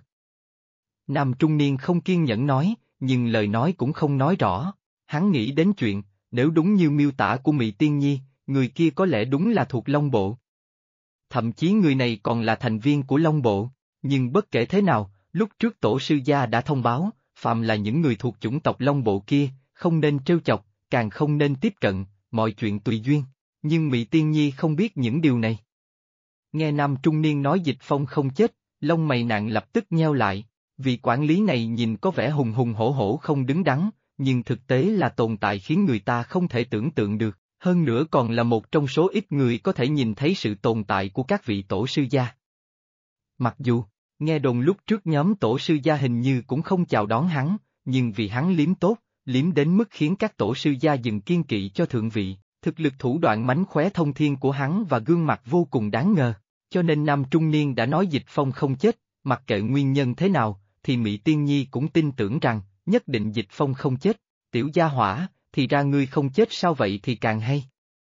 Nam trung niên không kiên nhẫn nói, nhưng lời nói cũng không nói rõ. Hắn nghĩ đến chuyện, nếu đúng như miêu tả của Mị Tiên Nhi, người kia có lẽ đúng là thuộc Long Bộ. Thậm chí người này còn là thành viên của Long Bộ, nhưng bất kể thế nào, lúc trước tổ sư gia đã thông báo, phàm là những người thuộc chủng tộc Long Bộ kia, không nên trêu chọc, càng không nên tiếp cận, mọi chuyện tùy duyên. Nhưng Mị Tiên Nhi không biết những điều này. Nghe nam trung niên nói Dịch Phong không chết, lông mày nàng lập tức nheo lại, vì quản lý này nhìn có vẻ hùng hùng hổ hổ không đứng đắn, nhưng thực tế là tồn tại khiến người ta không thể tưởng tượng được, Hơn nữa còn là một trong số ít người có thể nhìn thấy sự tồn tại của các vị tổ sư gia. Mặc dù, nghe đồn lúc trước nhóm tổ sư gia hình như cũng không chào đón hắn, nhưng vì hắn liếm tốt, liếm đến mức khiến các tổ sư gia dừng kiên kỵ cho thượng vị, thực lực thủ đoạn mánh khóe thông thiên của hắn và gương mặt vô cùng đáng ngờ, cho nên nam trung niên đã nói Dịch Phong không chết, mặc kệ nguyên nhân thế nào, thì Mị Tiên Nhi cũng tin tưởng rằng, nhất định Dịch Phong không chết, tiểu gia hỏa, thì ra ngươi không chết sao vậy thì càng hay.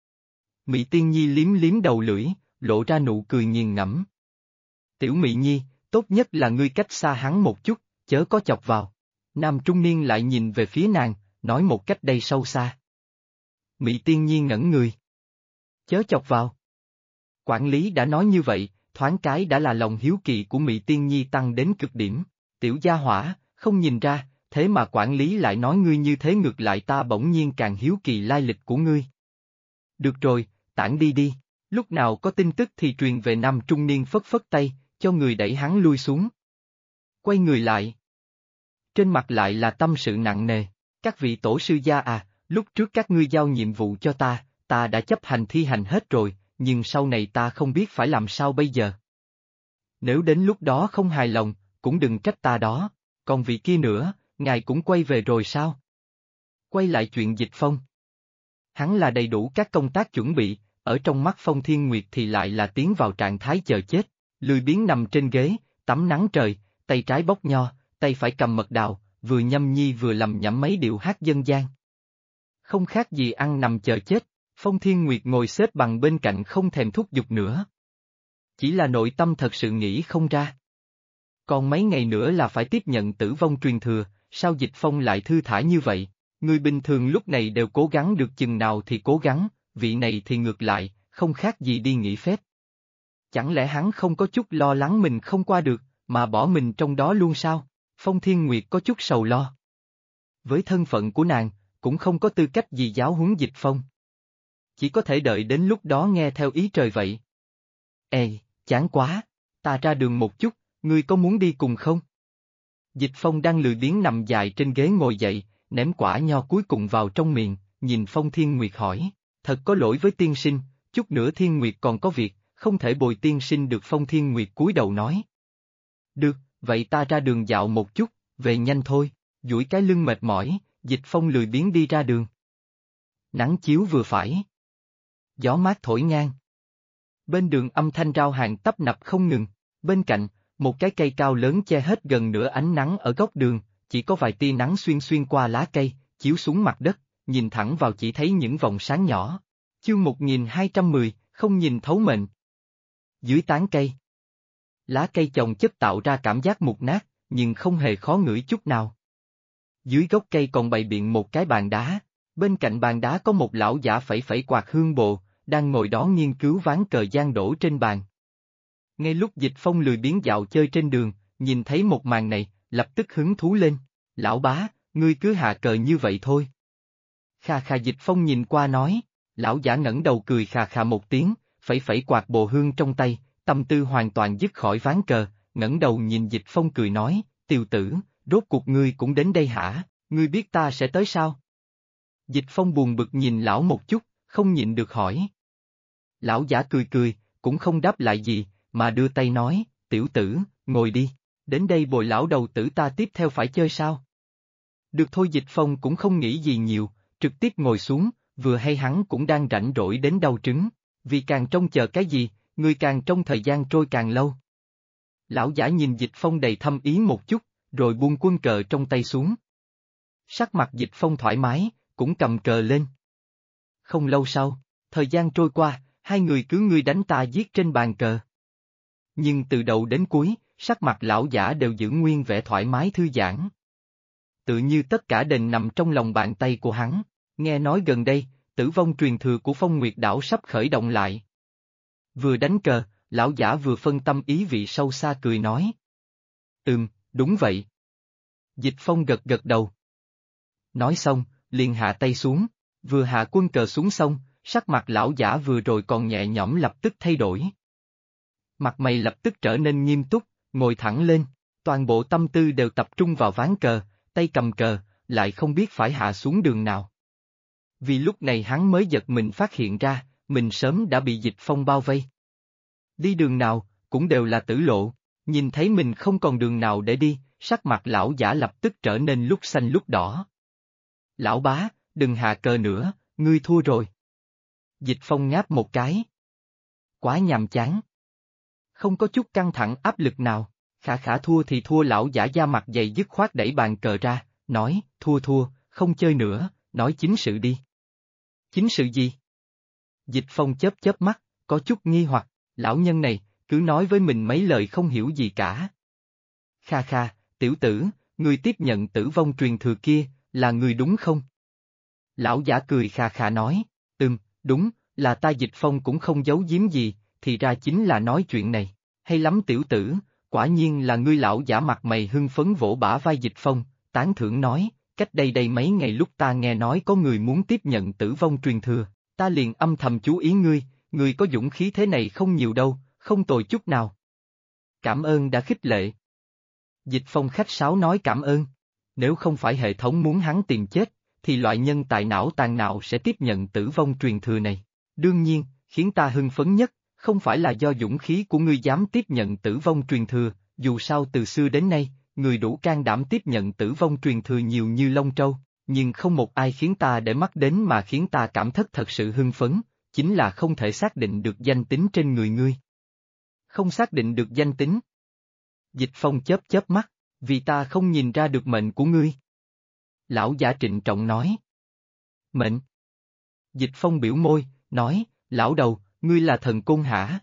Mị Tiên Nhi liếm liếm đầu lưỡi, lộ ra nụ cười nghiền ngẫm. Tiểu Mị Nhi, tốt nhất là ngươi cách xa hắn một chút, chớ có chọc vào. Nam trung niên lại nhìn về phía nàng, nói một cách đầy sâu xa. Mị Tiên Nhi ngẩn người. Chớ chọc vào. Quản lý đã nói như vậy, thoáng cái đã là lòng hiếu kỳ của Mị Tiên Nhi tăng đến cực điểm. Tiểu gia hỏa, không nhìn ra, thế mà quản lý lại nói ngươi như thế ngược lại ta bỗng nhiên càng hiếu kỳ lai lịch của ngươi. Được rồi, tản đi đi, lúc nào có tin tức thì truyền về. Nam trung niên phất phất tay, cho người đẩy hắn lui xuống. Quay người lại. Trên mặt lại là tâm sự nặng nề, các vị tổ sư gia à, lúc trước các ngươi giao nhiệm vụ cho ta đã chấp hành thi hành hết rồi, nhưng sau này ta không biết phải làm sao bây giờ. Nếu đến lúc đó không hài lòng, cũng đừng trách ta đó, còn vị kia nữa, ngài cũng quay về rồi sao? Quay lại chuyện Dịch Phong. Hắn là đầy đủ các công tác chuẩn bị, ở trong mắt Phong Thiên Nguyệt thì lại là tiến vào trạng thái chờ chết, lười biếng nằm trên ghế, tắm nắng trời, tay trái bóc nho, tay phải cầm mật đào, vừa nhâm nhi vừa lầm nhẩm mấy điệu hát dân gian. Không khác gì ăn nằm chờ chết, Phong Thiên Nguyệt ngồi xếp bằng bên cạnh không thèm thúc giục nữa. Chỉ là nội tâm thật sự nghĩ không ra. Còn mấy ngày nữa là phải tiếp nhận tử vong truyền thừa, sao Dịch Phong lại thư thả như vậy? Người bình thường lúc này đều cố gắng được chừng nào thì cố gắng, vị này thì ngược lại, không khác gì đi nghỉ phép. Chẳng lẽ hắn không có chút lo lắng mình không qua được, mà bỏ mình trong đó luôn sao? Phong Thiên Nguyệt có chút sầu lo. Với thân phận của nàng, cũng không có tư cách gì giáo huấn Dịch Phong. Chỉ có thể đợi đến lúc đó nghe theo ý trời vậy. Ê, chán quá, ta ra đường một chút, ngươi có muốn đi cùng không? Dịch Phong đang lười biếng nằm dài trên ghế ngồi dậy, ném quả nho cuối cùng vào trong miệng, nhìn Phong Thiên Nguyệt hỏi, thật có lỗi với tiên sinh, chút nữa Thiên Nguyệt còn có việc, không thể bồi tiên sinh được. Phong Thiên Nguyệt cúi đầu nói. Được, vậy ta ra đường dạo một chút, về nhanh thôi, duỗi cái lưng mệt mỏi, Dịch Phong lười biếng đi ra đường. Nắng chiếu vừa phải. Gió mát thổi ngang. Bên đường âm thanh rao hàng tấp nập không ngừng, bên cạnh, một cái cây cao lớn che hết gần nửa ánh nắng ở góc đường, chỉ có vài tia nắng xuyên xuyên qua lá cây, chiếu xuống mặt đất, nhìn thẳng vào chỉ thấy những vòng sáng nhỏ. Chương 1210, không nhìn thấu mệnh. Dưới tán cây. Lá cây chồng chất tạo ra cảm giác mục nát, nhưng không hề khó ngửi chút nào. Dưới gốc cây còn bày biện một cái bàn đá, bên cạnh bàn đá có một lão giả phẩy phẩy quạt hương bồ, đang ngồi đó nghiên cứu ván cờ giang đổ trên bàn. Ngay lúc Dịch Phong lười biếng dạo chơi trên đường, nhìn thấy một màn này, lập tức hứng thú lên. Lão bá, ngươi cứ hạ cờ như vậy thôi. Khà khà. Dịch Phong nhìn qua nói, lão giả ngẩng đầu cười khà khà một tiếng, phẩy phẩy quạt bồ hương trong tay, tâm tư hoàn toàn dứt khỏi ván cờ, ngẩng đầu nhìn Dịch Phong cười nói, tiều tử, rốt cuộc ngươi cũng đến đây hả, ngươi biết ta sẽ tới sao? Dịch Phong buồn bực nhìn lão một chút, không nhịn được hỏi. Lão giả cười cười, cũng không đáp lại gì, mà đưa tay nói, tiểu tử, ngồi đi, đến đây bồi lão đầu tử ta tiếp theo phải chơi sao? Được thôi. Dịch Phong cũng không nghĩ gì nhiều, trực tiếp ngồi xuống, vừa hay hắn cũng đang rảnh rỗi đến đau trứng, vì càng trông chờ cái gì, người càng trông thời gian trôi càng lâu. Lão giả nhìn Dịch Phong đầy thâm ý một chút, rồi buông quân cờ trong tay xuống. Sắc mặt Dịch Phong thoải mái, cũng cầm cờ lên. Không lâu sau, thời gian trôi qua, hai người cứ ngươi đánh ta giết trên bàn cờ. Nhưng từ đầu đến cuối, sắc mặt lão giả đều giữ nguyên vẻ thoải mái thư giãn. Tự như tất cả đều nằm trong lòng bàn tay của hắn, nghe nói gần đây, tử vong truyền thừa của Phong Nguyệt Đảo sắp khởi động lại. Vừa đánh cờ, lão giả vừa phân tâm ý vị sâu xa cười nói. Đúng vậy. Dịch Phong gật gật đầu. Nói xong, liền hạ tay xuống, vừa hạ quân cờ xuống xong, sắc mặt lão giả vừa rồi còn nhẹ nhõm lập tức thay đổi. Mặt mày lập tức trở nên nghiêm túc, ngồi thẳng lên, toàn bộ tâm tư đều tập trung vào ván cờ, tay cầm cờ, lại không biết phải hạ xuống đường nào. Vì lúc này hắn mới giật mình phát hiện ra, mình sớm đã bị Dịch Phong bao vây. Đi đường nào, cũng đều là tử lộ, nhìn thấy mình không còn đường nào để đi, sắc mặt lão giả lập tức trở nên lúc xanh lúc đỏ. Lão bá, đừng hạ cờ nữa, ngươi thua rồi. Dịch Phong ngáp một cái. Quá nhàm chán. Không có chút căng thẳng áp lực nào, khả khả thua thì thua. Lão giả da mặt dày dứt khoát đẩy bàn cờ ra, nói, thua, không chơi nữa, nói chính sự đi. Chính sự gì? Dịch Phong chớp mắt, có chút nghi hoặc, lão nhân này, cứ nói với mình mấy lời không hiểu gì cả. Kha, tiểu tử, người tiếp nhận tử vong truyền thừa kia, là người đúng không? Lão giả cười kha nói, đúng, là ta. Dịch Phong cũng không giấu giếm gì, thì ra chính là nói chuyện này, hay lắm tiểu tử, quả nhiên là ngươi. Lão giả mặt mày hưng phấn vỗ bả vai Dịch Phong, tán thưởng nói, cách đây mấy ngày lúc ta nghe nói có người muốn tiếp nhận tử vong truyền thừa, ta liền âm thầm chú ý ngươi có dũng khí thế này không nhiều đâu, không tồi chút nào. Cảm ơn đã khích lệ. Dịch Phong khách sáo nói cảm ơn. Nếu không phải hệ thống muốn hắn tìm chết, thì loại nhân tài não tàn nào sẽ tiếp nhận tử vong truyền thừa này. Đương nhiên, khiến ta hưng phấn nhất, không phải là do dũng khí của ngươi dám tiếp nhận tử vong truyền thừa, dù sao từ xưa đến nay, người đủ can đảm tiếp nhận tử vong truyền thừa nhiều như lông trâu, nhưng không một ai khiến ta để mắt đến mà khiến ta cảm thất thật sự hưng phấn, chính là không thể xác định được danh tính trên người ngươi. Không xác định được danh tính. Dịch Phong chớp mắt, vì ta không nhìn ra được mệnh của ngươi. Lão giả trịnh trọng nói. Mệnh. Dịch Phong biểu môi, nói, lão đầu, ngươi là thần côn hả?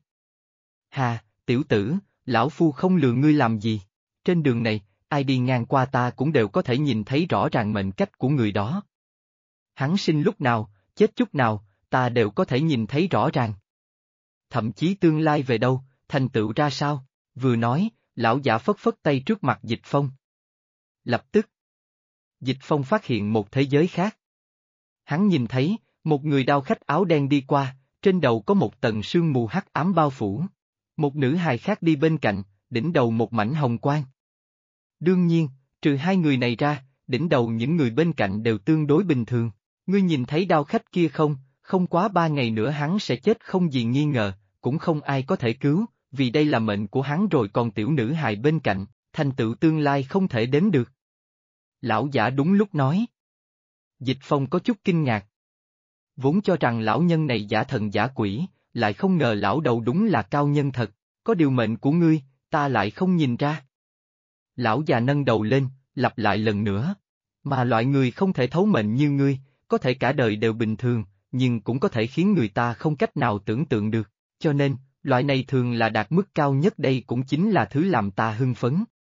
Hà, tiểu tử, lão phu không lừa ngươi làm gì, trên đường này, ai đi ngang qua ta cũng đều có thể nhìn thấy rõ ràng mệnh cách của người đó. Hắn sinh lúc nào, chết chút nào, ta đều có thể nhìn thấy rõ ràng. Thậm chí tương lai về đâu, thành tựu ra sao, vừa nói, lão giả phất tay trước mặt Dịch Phong. Lập tức, Dịch Phong phát hiện một thế giới khác. Hắn nhìn thấy, một người đao khách áo đen đi qua, trên đầu có một tầng sương mù hắc ám bao phủ. Một nữ hài khác đi bên cạnh, đỉnh đầu một mảnh hồng quang. Đương nhiên, trừ hai người này ra, đỉnh đầu những người bên cạnh đều tương đối bình thường. Ngươi nhìn thấy đao khách kia không? Không quá 3 ngày nữa hắn sẽ chết không gì nghi ngờ, cũng không ai có thể cứu, vì đây là mệnh của hắn rồi. Còn tiểu nữ hài bên cạnh, thành tựu tương lai không thể đếm được. Lão giả đúng lúc nói. Dịch Phong có chút kinh ngạc. Vốn cho rằng lão nhân này giả thần giả quỷ, lại không ngờ lão đầu đúng là cao nhân thật, có điều mệnh của ngươi, ta lại không nhìn ra. Lão già nâng đầu lên, lặp lại lần nữa. Mà loại người không thể thấu mệnh như ngươi, có thể cả đời đều bình thường, nhưng cũng có thể khiến người ta không cách nào tưởng tượng được, cho nên, loại này thường là đạt mức cao nhất. Đây cũng chính là thứ làm ta hưng phấn.